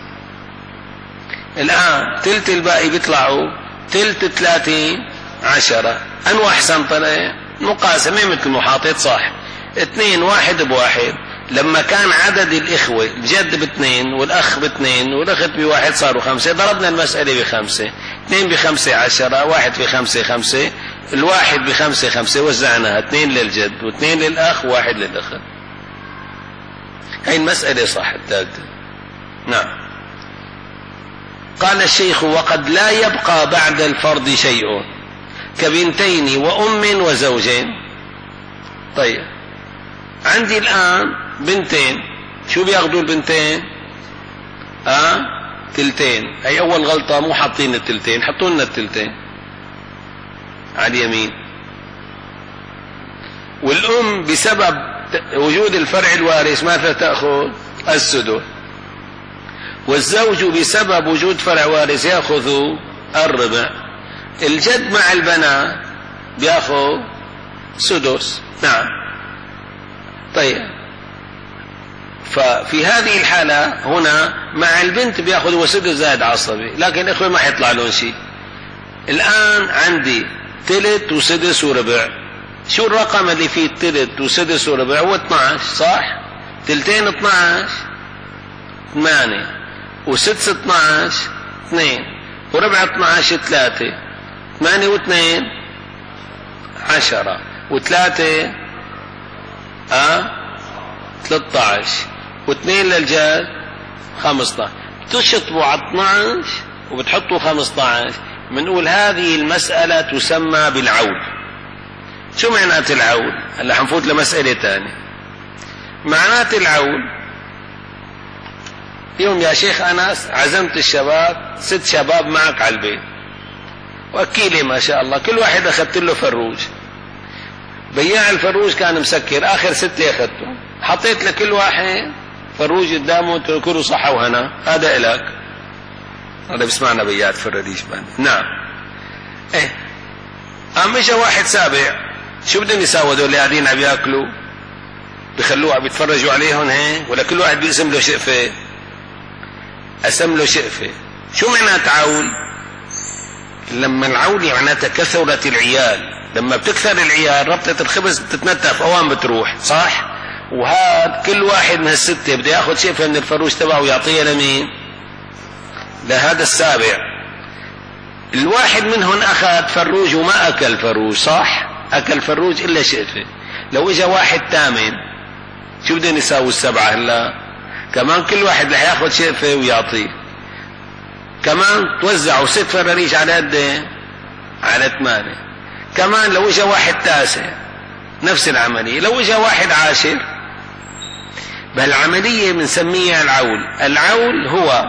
A: الآن، تلت الباقي بيطلعوا تلت ثلاثين عشرة. أنو أحسن طلع؟ مقاسمة مثل محاطات، صح؟ اثنين واحد بواحد. لما كان عدد الإخوة الجد باثنين والأخ باثنين والأخت بواحد صاروا خمسة، ضربنا المسألة بخمسة. اثنين بخمسة عشرة، واحد بخمسة خمسة، الواحد بخمسة خمسة، وزعناها اثنين للجد واثنين للأخ وواحد للأخت. هاي المسألة صح الثالثة. نعم. قال الشيخ: وقد لا يبقى بعد الفرض شيء كبنتين وأم وزوجين. طيب عندي الآن بنتين، شو بياخدوا البنتين؟ آه تلتين. هي أول غلطة، مو حاطين التلتين، حطوا لنا التلتين على اليمين. والأم بسبب وجود الفرع الوارث ماذا تأخذ؟ السدس. والزوج بسبب وجود فرع وارث يأخذ الربع. الجد مع البنات بيأخذ سدس. نعم. طيب ففي هذه الحالة هنا مع البنت بيأخذ وسدس زائد عصبي، لكن الإخوة ما حيطلع لهم شيء. الآن عندي تلت وسدس وربع. شو الرقم اللي فيه تلت وسدس وربع؟ هو اثنى عشر، صح؟ تلتين اثنى عشر ثمانية، وسدس اثنى عشر اثنين، وربع اثنى عشر ثلاثة، ثمانية واثنين عشرة، وثلاثة اه ثلاثة عشر، واثنين للجاد خمسة عشر. تشطبوا على اثنى عشر وبتحطوا خمسة عشر. بنقول هذه المسألة تسمى بالعول. شو معنات العول؟ هلا حنفوت لمسألة ثانية. معنات العول: يوم يا شيخ أنس عزمت الشباب، ست شباب معك على البيت، وأكيلي ما شاء الله كل واحد أخذت له فروج. بياع الفروج كان مسكر، آخر ستة أخذته، حطيت لكل واحد فروج قدامه، تركوا صحة وهنا، هذا إلك. هذا بسمعنا بياع الفراديش بان. نعم. إيه قام اجى واحد سابع، شو بدهم يساووا دول اللي قاعدين عم ياكلوا؟ بيخلوه عم يتفرجوا عليهم هيك، ولا كل واحد بيقسم له شقفة؟ قسم له شقفة. شو معنات عول؟ لما العول معناتها كثرة العيال. لما بتكثر العيال ربطة الخبز بتتنتف، اوام بتروح، صح؟ وهذا كل واحد من هالستة بده ياخذ شقفة من الفروج تبعه ويعطيها لمين؟ لهذا السابع. الواحد منهم اخذ فروج وما اكل فروج، صح؟ اكل فروج الا شقفة. لو اجى واحد ثامن شو بدهم يساووا السبعة؟ هلا كمان كل واحد رح ياخذ شقفة ويعطيه. كمان توزعوا ست فراريج على قد؟ على ثمانية. كمان لو اجى واحد تاسع نفس العملية. لو اجى واحد عاشر، بهالعملية بنسميها العول. العول هو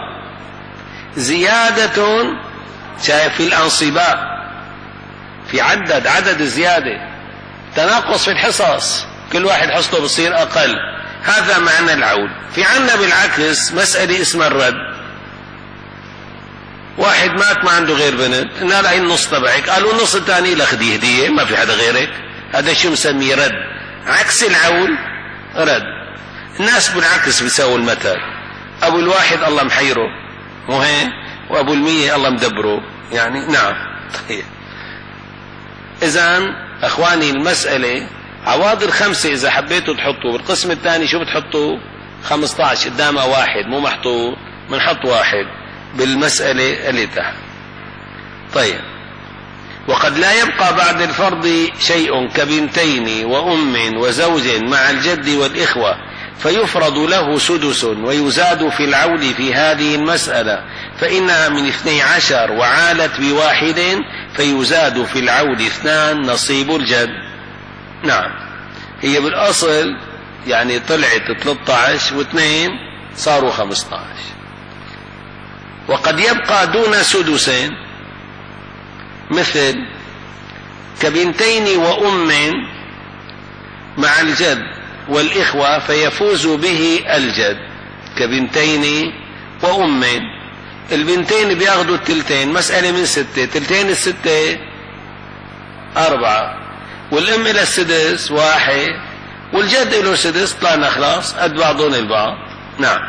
A: زيادة، شايف، في الأنصباء، في عدد عدد الزيادة، تناقص في الحصص، كل واحد حصته بصير أقل. هذا معنى العول. في عنا بالعكس مسألة اسمها الرد. واحد مات ما عنده غير بنت، قلنا له هي النص تبعك، قالوا النص الثاني لخدي هدية، ما في حدا غيرك. هذا شو مسميه؟ رد. عكس العول رد. الناس بالعكس بيساووا المثل، ابو الواحد الله محيره مو هيك، وابو المية الله مدبره يعني. نعم. طيب اذا اخواني المسألة عواضل خمسة، اذا حبيتوا تحطوا بالقسم الثاني شو بتحطوا؟ خمسة عشر قدامها واحد مو محطوط، بنحط واحد بالمسألة اللي تحت. طيب وقد لا يبقى بعد الفرض شيء كبنتين وأم وزوج مع الجد والإخوة، فيفرض له سدس ويزاد في العول في هذه المسألة، فإنها من اثني عشر وعالت بواحد، فيزاد في العول اثنان نصيب الجد. نعم. هي بالأصل يعني طلعت ثلاثة عشر واثنين صاروا خمسة عشر. وقد يبقى دون سدسين مثل كبنتين وأم مع الجد والإخوة، فيفوز به الجد. كبنتين وأم، البنتين بياخدوا التلتين، مسألة من ستة، تلتين الستة أربعة، والأم إلى السدس واحد، والجد إلى السدس، طلعنا خلاص قد بعضهم البعض. نعم.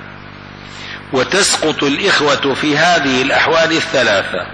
A: وتسقط الإخوة في هذه الأحوال الثلاثة.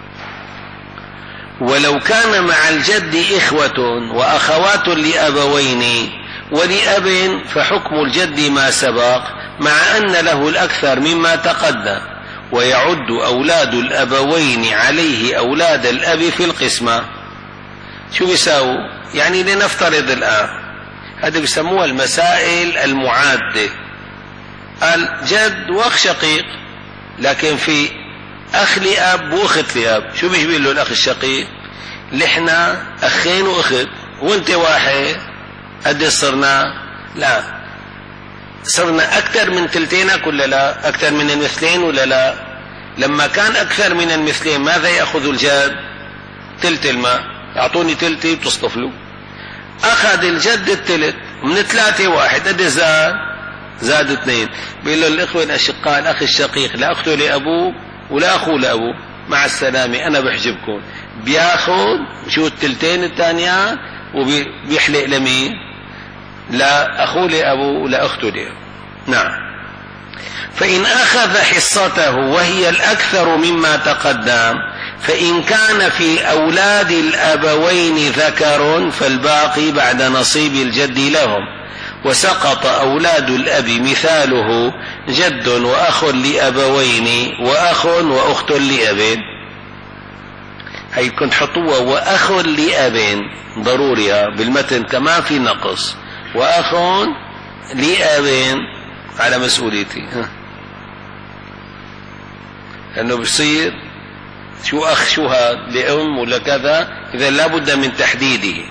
A: ولو كان مع الجد إخوة وأخوات لأبوين ولأب، فحكم الجد ما سبق، مع أن له الأكثر مما تقدم، ويعد أولاد الأبوين عليه أولاد الأب في القسمة. شو بيساووا؟ يعني لنفترض الآن، هذا بيسموها المسائل المعادة. الجد وأخ شقيق، لكن في أخ لأب وأخت لأب. شو بيشبه له الأخ الشقيق؟ لحنا أخين وأخت، وانت واحد، قد صرنا؟ لا، صرنا أكثر من تلتينك ولا لا؟ أكثر من المثلين ولا لا؟ لما كان أكثر من المثلين ماذا يأخذ الجد؟ تلت الماء. يعطوني تلتي بتصطفلوا. أخذ الجد التلت من ثلاثة واحد، قد زاد؟ زاد اثنين. بيقول له الإخوة الأشقاء، الأخ الشقيق لا أخته لأبوه ولا أخوه لأبوه، مع السلامة أنا بحجبكم. بياخذ شو التلتين الثانية وبيحلق لمين؟ لا أخوه لأبوه ولا أخته لأبوه. نعم. فإن أخذ حصته وهي الأكثر مما تقدم، فإن كان في أولاد الأبوين ذكر فالباقي بعد نصيب الجد لهم، وسقط أولاد الأب مثاله جد وأخ لأبوين وأخ وأخت لأب. هي كنت حطوها وأخ لأب ضرورية بالمتن كمان في نقص، وأخ لأب على مسؤوليتي، لأنه بصير شو أخ شو هاد لأم ولا كذا، إذا لابد من تحديده.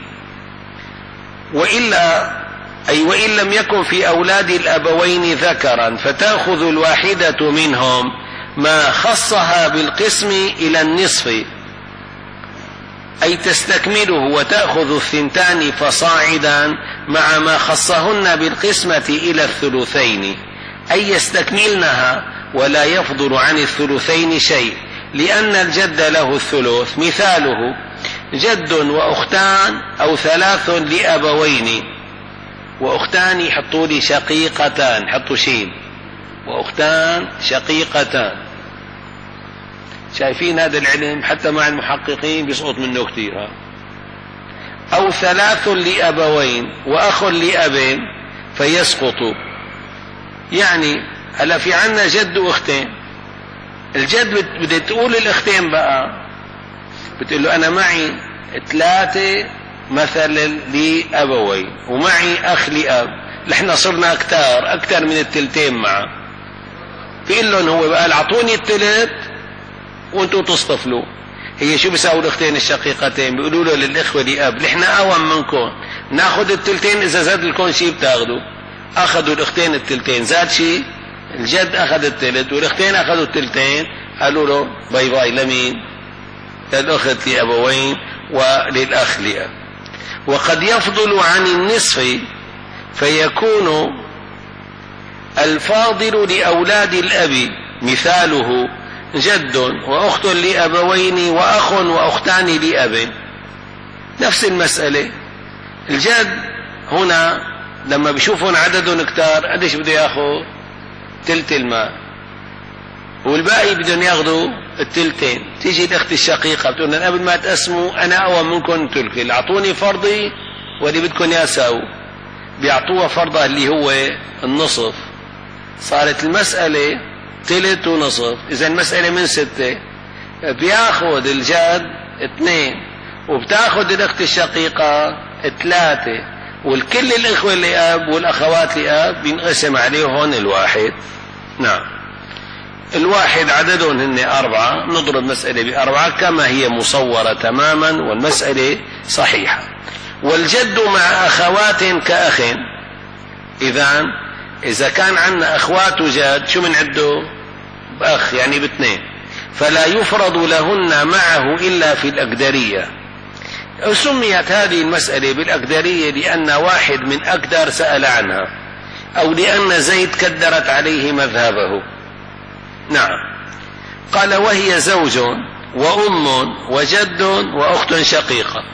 A: وإلا أي وإن لم يكن في أولاد الأبوين ذكرا، فتأخذ الواحدة منهم ما خصها بالقسم إلى النصف، أي تستكمله، وتأخذ الثنتان فصاعدا مع ما خصهن بالقسمة إلى الثلثين، أي يستكملنها ولا يفضل عن الثلثين شيء، لأن الجد له الثلث. مثاله جد وأختان أو ثلاث لأبوين، وأختان يحطوا لي شقيقتان، حطوا شين، وأختان شقيقتان. شايفين هذا العلم حتى مع المحققين بيسقط منه كثير. أو ثلاث لأبوين وأخ لأب فيسقط. يعني هلا في عنا جد وأختين، الجد بدها تقول الأختين بقى، بتقول له أنا معي ثلاثة مثلا لأبوين ومعي أخ لأب، نحن صرنا أكثر أكثر من التلتين معه. بيقول لهم هو بقى اعطوني التلت وانتوا تصطفلوا. هي شو بيساووا الاختين الشقيقتين؟ بيقولوا له للإخوة لأب نحن أوم منكم، ناخذ التلتين، إذا زاد لكم شيء بتاخذوا. أخذوا الأختين التلتين، زاد شيء الجد أخذ التلت والأختين أخذوا التلتين، قالوا له باي باي لمين؟ للأخت لأبوين وللأخ لأب. وقد يفضل عن النصف، فيكون الفاضل لأولاد الأب مثاله جد وأخت لأبوين وأخ وأختان لأب، نفس المسألة. الجد هنا لما بيشوفون عددهم كتار قديش بده ياخذ؟ تلت المال، والباقي بدهم ياخذوا التلتين. تيجي الأخت الشقيقة بتقول لهم قبل ما تقسموا أنا أقوى منكم تلك، أعطوني فرضي واللي بدكم ياسوا، بيعطوها فرضها اللي هو النصف. صارت المسألة تلت ونصف. إذا المسألة من ستة، بياخذ الجد اثنين وبتاخذ الأخت الشقيقة ثلاثة، والكل الإخوة لأب والأخوات لأب بينقسم عليهم الواحد. نعم، الواحد عددهم هن أربعة، نضرب مسألة بأربعة كما هي مصورة تماما والمسألة صحيحة. والجد مع أخوات كأخ، إذا إذا كان عندنا أخوات وجد شو من عده؟ بأخ، يعني باثنين، فلا يفرض لهن معه إلا في الأقدرية. سميت هذه المسألة بالأقدرية لأن واحد من أقدر سأل عنها، أو لأن زيد كدرت عليه مذهبه. نعم. قال وهي زوج وأم وجد وأخت شقيقة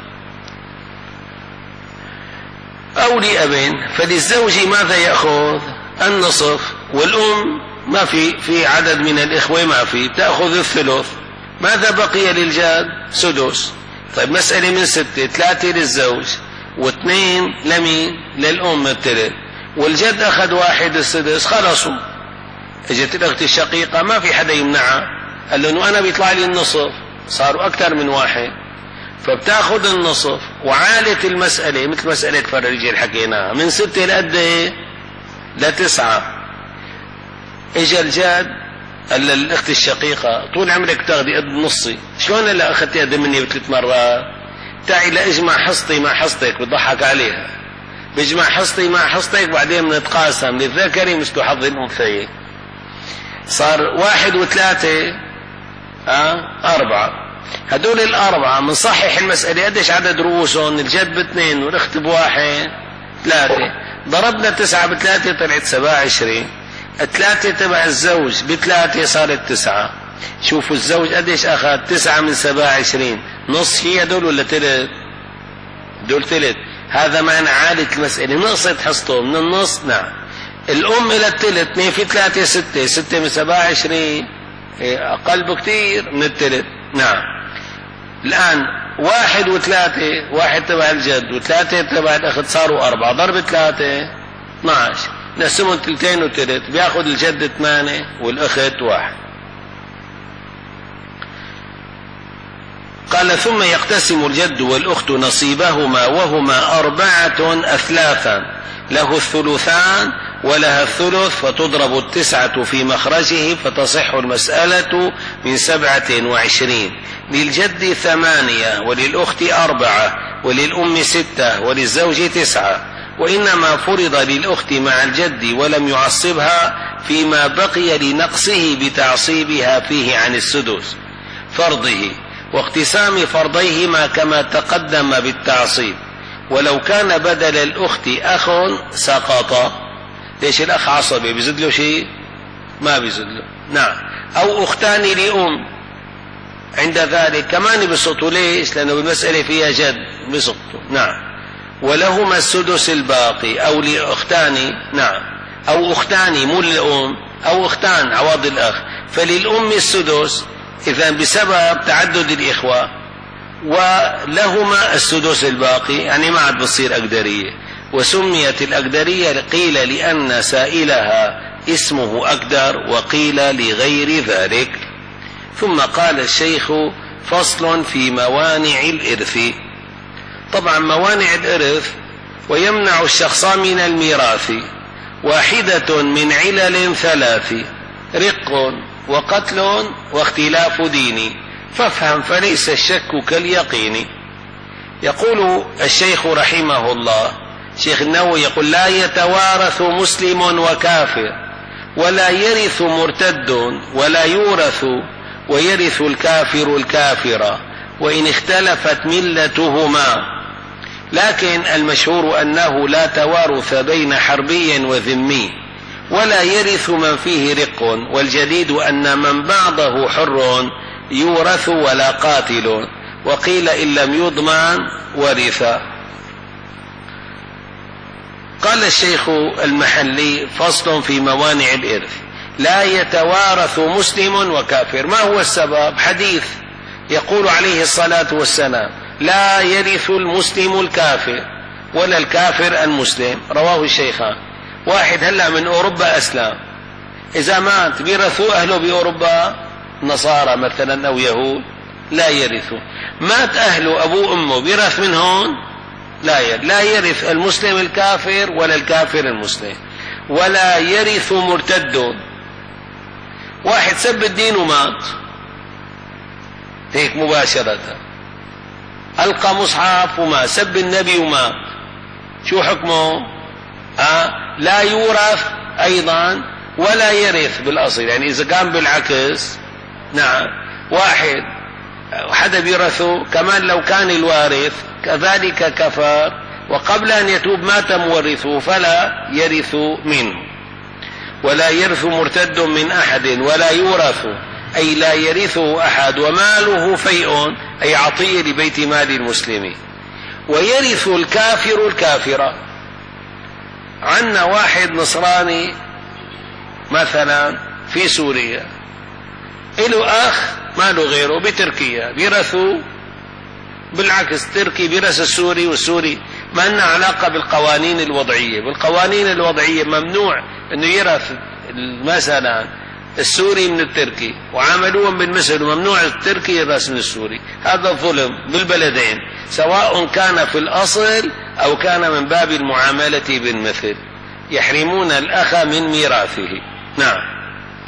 A: أو لأب، فللزوج ماذا يأخذ؟ النصف، والأم ما في في عدد من الإخوة ما في، تأخذ الثلث. ماذا بقي للجد؟ سدس. طيب مسألة من ستة، ثلاثة للزوج واثنين لمين؟ للأم الثلث، والجد أخذ واحد السدس. خلصوا، اجت الأخت الشقيقة ما في حدا يمنعها، قال له أنا بيطلع لي النصف، صاروا أكثر من واحد، فبتاخذ النصف. وعالت المسألة مثل مسألة فرج حكيناها من ستة لقد لتسعة. اجى الجد قال للأخت الشقيقة طول عمرك تاخذي قد نصي، شلون هلا أخذتي قد مني بثلاث مرات؟ تعي لاجمع حصتي مع حصتك. بتضحك عليها، بجمع حصتي مع حصتك بعدين بنتقاسم، للذكر مثل حظ الأنثيين. صار واحد وثلاثة اه أربعة. هدول الأربعة منصحح المسألة قديش عدد رؤوسهم؟ الجد باثنين والأخت بواحد، ثلاثة. ضربنا تسعة بثلاثة طلعت سبعة عشرين. الثلاثة تبع الزوج بثلاثة صارت تسعة. شوفوا الزوج قديش أخذ؟ تسعة من سبعة عشرين، نص هي دول ولا تلت؟ دول تلت. هذا معنى عالة المسألة، نقصت حصته من النص. نعم. الأم إلى التلت، اثنين في ثلاثة ستة، ستة من سبعة عشرين أقل بكتير من التلت. نعم. الآن واحد وثلاثة، واحد تبع الجد وثلاثة تبع الأخت، صاروا أربعة. ضرب ثلاثة اثنى عشر، نقسمهم تلتين وتلت، بياخذ الجد ثمانية والأخت واحد. قال ثم يقتسم الجد والأخت نصيبهما وهما أربعة أثلاثا، له الثلثان ولها الثلث، فتضرب التسعة في مخرجه فتصح المسألة من سبعة وعشرين. للجد ثمانية وللأخت أربعة وللأم ستة وللزوج تسعة، وإنما فرض للأخت مع الجد ولم يعصبها فيما بقي لنقصه بتعصيبها فيه عن السدس فرضه واقتسام فرضيهما كما تقدم بالتعصيب. ولو كان بدل الأخت أخ سقط. ليش؟ الأخ عصبي بيزد له شيء؟ ما بيزد له. نعم. أو أختان لأم، عند ذلك كمان بيسقطوا. ليش؟ لأنه المسألة فيها جد بيسقطوا. نعم. ولهما السدس الباقي. أو لأختان، نعم، أو أختان مو للأم، أو أختان عوض الأخ، فللأم السدس إذا بسبب تعدد الإخوة، ولهما السدس الباقي، يعني ما عاد بتصير أقدرية. وسميت الأقدرية قيل لأن سائلها اسمه أقدر، وقيل لغير ذلك. ثم قال الشيخ فصل في موانع الإرث. طبعا موانع الإرث ويمنع الشخص من الميراث واحدة من علل ثلاث: رق وقتل واختلاف دين، فافهم فليس الشك كاليقين. يقول الشيخ رحمه الله، شيخ النووي يقول: لا يتوارث مسلم وكافر، ولا يرث مرتد، ولا يورث ويرث الكافر الكافر وإن اختلفت ملتهما. لكن المشهور أنه لا توارث بين حربي وذمي، ولا يرث من فيه رق، والجديد أن من بعضه حر يورث ولا قاتل، وقيل إن لم يضمن ورث. قال الشيخ المحلي: فصل في موانع الإرث. لا يتوارث مسلم وكافر. ما هو السبب؟ حديث يقول عليه الصلاة والسلام: لا يرث المسلم الكافر ولا الكافر المسلم، رواه الشيخان. واحد هلأ من أوروبا أسلم، إذا مات بيرثوا أهله بأوروبا نصارى مثلا أو يهود، لا يرثوا. مات أهله أبوه أمه بيرث منهم؟ لا يرث. لا يرث المسلم الكافر ولا الكافر المسلم، ولا يرث مرتد. واحد سب الدين ومات هيك مباشرة، ألقى مصحف وما سب النبي ومات، شو حكمه؟ آه لا يورث أيضا ولا يرث بالأصل. يعني إذا كان بالعكس، نعم، واحد حدا بيرثه كمان لو كان الوارث كذلك كفر، وقبل أن يتوب مات مورثه فلا يرث منه. ولا يرث مرتد من أحد ولا يورث، أي لا يرثه أحد، وماله فيء أي عطية لبيت مال المسلمين. ويرث الكافر الكافرة. عنا واحد نصراني مثلا في سوريا، له أخ ما له غيره بتركيا، بيرثوا بالعكس، تركي بيرث السوري والسوري ما لنا علاقة بالقوانين الوضعية. بالقوانين الوضعية ممنوع أنه يرث مثلا السوري من التركي، وعملوهم بالمثل، وممنوع التركي يرث من السوري. هذا ظلم بالبلدين، سواء كان في الأصل أو كان من باب المعاملة بالمثل، يحرمون الأخ من ميراثه. نعم.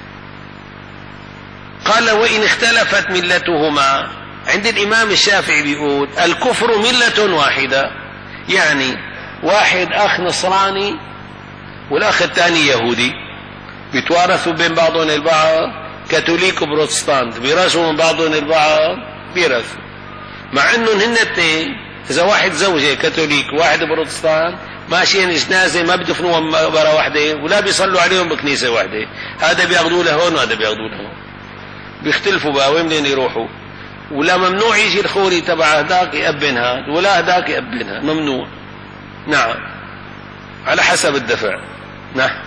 A: قال: وإن اختلفت ملتهما. عند الإمام الشافعي بيقول: الكفر ملة واحدة، يعني واحد أخ نصراني والأخ الثاني يهودي، بيتوارثوا بين بعضهم البعض، كاثوليك وبروتستانت بيرثوا من بعضهم البعض، بيرثوا مع انهم هن اثنين. اذا واحد زوجة كاثوليك وواحد بروتستانت ماشيين جنازة ما بدفنوهم مقبرة واحدة ولا بيصلوا عليهم بكنيسة واحدة، هذا بياخذوا لهون وهذا بياخذوا لهون، بيختلفوا بقى وين بدهم يروحوا. ولا ممنوع يجي الخوري تبع هذاك يأبن هذا ولا هذاك يأبن هذا، ممنوع. نعم، على حسب الدفع. نعم.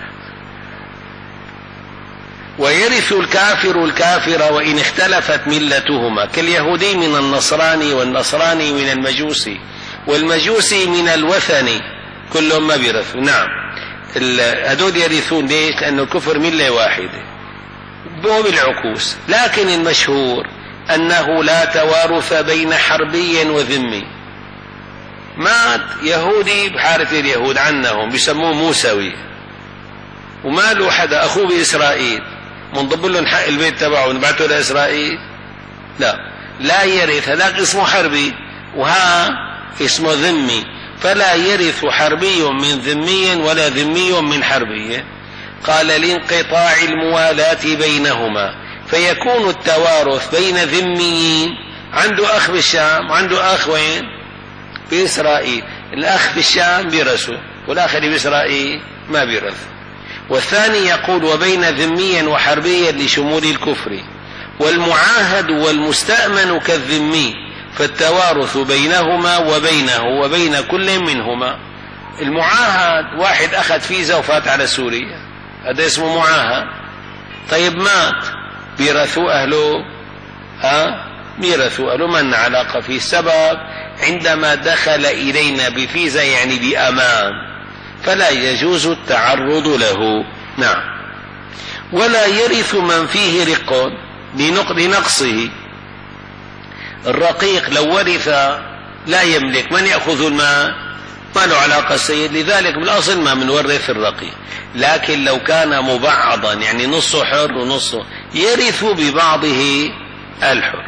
A: ويرث الكافر الكافر وإن اختلفت ملتهما، كاليهودي من النصراني، والنصراني من المجوسي، والمجوسي من الوثني، كلهم ما بيرثوا. نعم، هدول يرثون. ليش؟ لأنه الكفر ملة واحدة، مو بالعكوس. لكن المشهور أنه لا توارث بين حربي وذمي. مات يهودي بحارة اليهود عنهم بيسموه موسوي، وما له حدا، أخوه بإسرائيل، منضب لهم حق البيت تبعه ونبعته لإسرائيل، لا لا يرث. هذاك اسمه حربي وها اسمه ذمي، فلا يرث حربي من ذمي ولا ذمي من حربي. قال: لانقطاع الموالاة بينهما، فيكون التوارث بين ذميين. عنده أخ بالشام وعنده أخ وين؟ بإسرائيل. الأخ بالشام بيرثه والآخر بإسرائيل ما بيرث. والثاني يقول: وبين ذمي وحربي لشمول الكفر، والمعاهد والمستأمن كالذمي، فالتوارث بينهما وبينه وبين كل منهما. المعاهد واحد أخذ فيزا وفات على سوريا، هذا اسمه معاهد. طيب مات، بيرثوا أهله؟ ها بيرثوا أهله، ما لنا علاقة فيه. السبب عندما دخل إلينا بفيزا يعني بأمان، فلا يجوز التعرض له. نعم. ولا يرث من فيه رق لنقصه. الرقيق لو ورث لا يملك، من يأخذ المال؟ ما له علاقة السيد، لذلك بالأصل ما منورث الرقيق. لكن لو كان مبعضا يعني نصه حر ونصه، يرث ببعضه الحر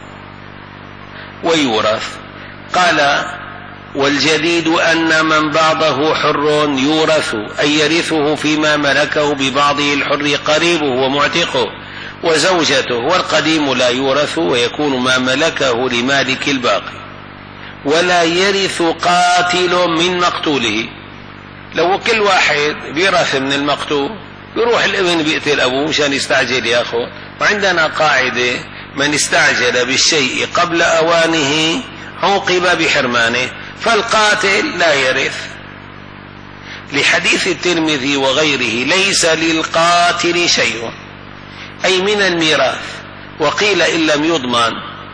A: ويورث. قال: والجديد أن من بعضه حر يورث، أي يرثه فيما ملكه ببعضه الحر قريبه ومعتقه وزوجته، والقديم لا يورث ويكون ما ملكه لمالك الباقي. ولا يرث قاتل من مقتوله، لو كل واحد بيرث من المقتول بيروح الابن بيقتل أبوه مشان يستعجل ياخذ. وعندنا قاعدة: من استعجل بالشيء قبل أوانه عوقب بحرمانه، فالقاتل لا يرث، لحديث الترمذي وغيره: ليس للقاتل شيء، أي من الميراث. وقيل إن لم يضمن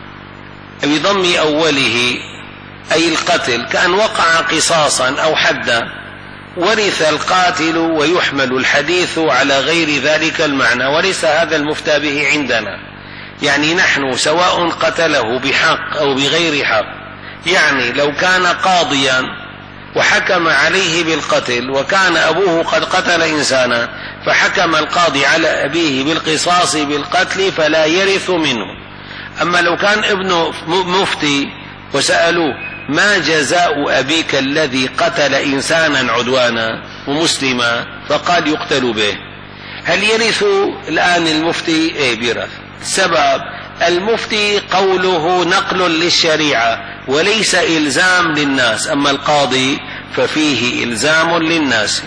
A: بضم أوله أي القتل، كأن وقع قصاصا أو حدا، ورث القاتل، ويحمل الحديث على غير ذلك المعنى، وليس هذا المفتى به عندنا. يعني نحن سواء قتله بحق أو بغير حق، يعني لو كان قاضيا وحكم عليه بالقتل وكان أبوه قد قتل إنسانا فحكم القاضي على أبيه بالقصاص بالقتل فلا يرث منه. أما لو كان ابنه مفتي وسألوه: ما جزاء أبيك الذي قتل إنسانا عدوانا ومسلما؟ فقال: يقتل به. هل يرث الآن المفتي؟ إيه بيرث. سبب المفتي قوله نقل للشريعة وليس إلزام للناس، أما القاضي ففيه إلزام للناس.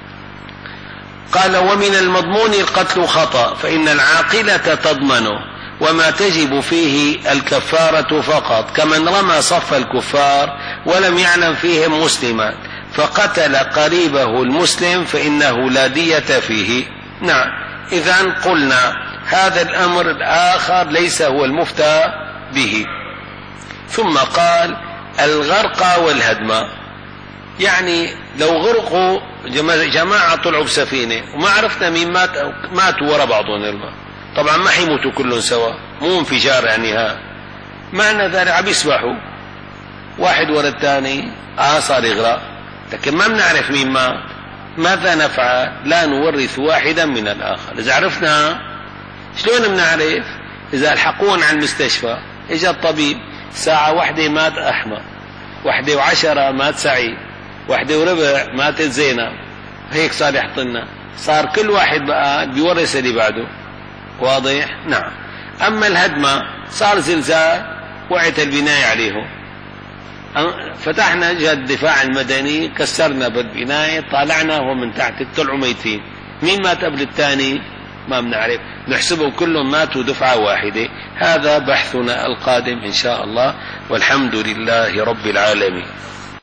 A: قال: ومن المضمون القتل خطأ، فإن العاقلة تضمنه، وما تجب فيه الكفارة فقط، كمن رمى صف الكفار ولم يعلم فيهم مسلما فقتل قريبه المسلم فإنه لا دية فيه. نعم، إذن قلنا هذا الأمر الآخر ليس هو المفتى به. ثم قال: الغرق والهدم، يعني لو غرقوا جماعة طلعوا بسفينة وما عرفنا مين مات، ماتوا وراء بعضهم الماء، طبعا ما حيموتوا كلهم سوا، مو انفجار يعني، ها معنى ذلك عم يسبحوا واحد ورا الثاني، اه صار يغرق، لكن ما بنعرف مين مات. ماذا نفعل؟ لا نورث واحدا من الآخر. إذا عرفنا شلون بنعرف؟ إذا الحقون على المستشفى، إجا الطبيب ساعة واحدة مات أحمد، واحدة وعشرة مات سعيد، واحدة وربع ماتت زينب، هيك صار يحطلنا، صار كل واحد بقى بيورث اللي بعده. واضح؟ نعم. أما الهدمة صار زلزال وقعت البناية عليهم، فتحنا جهة الدفاع المدني كسرنا بالبناية، طالعنا وهم من تحت طلعوا ميتين، مين مات قبل الثاني؟ ما بنعرف، نحسبهم كلهم ماتوا دفعة واحدة. هذا بحثنا القادم إن شاء الله، والحمد لله رب العالمين.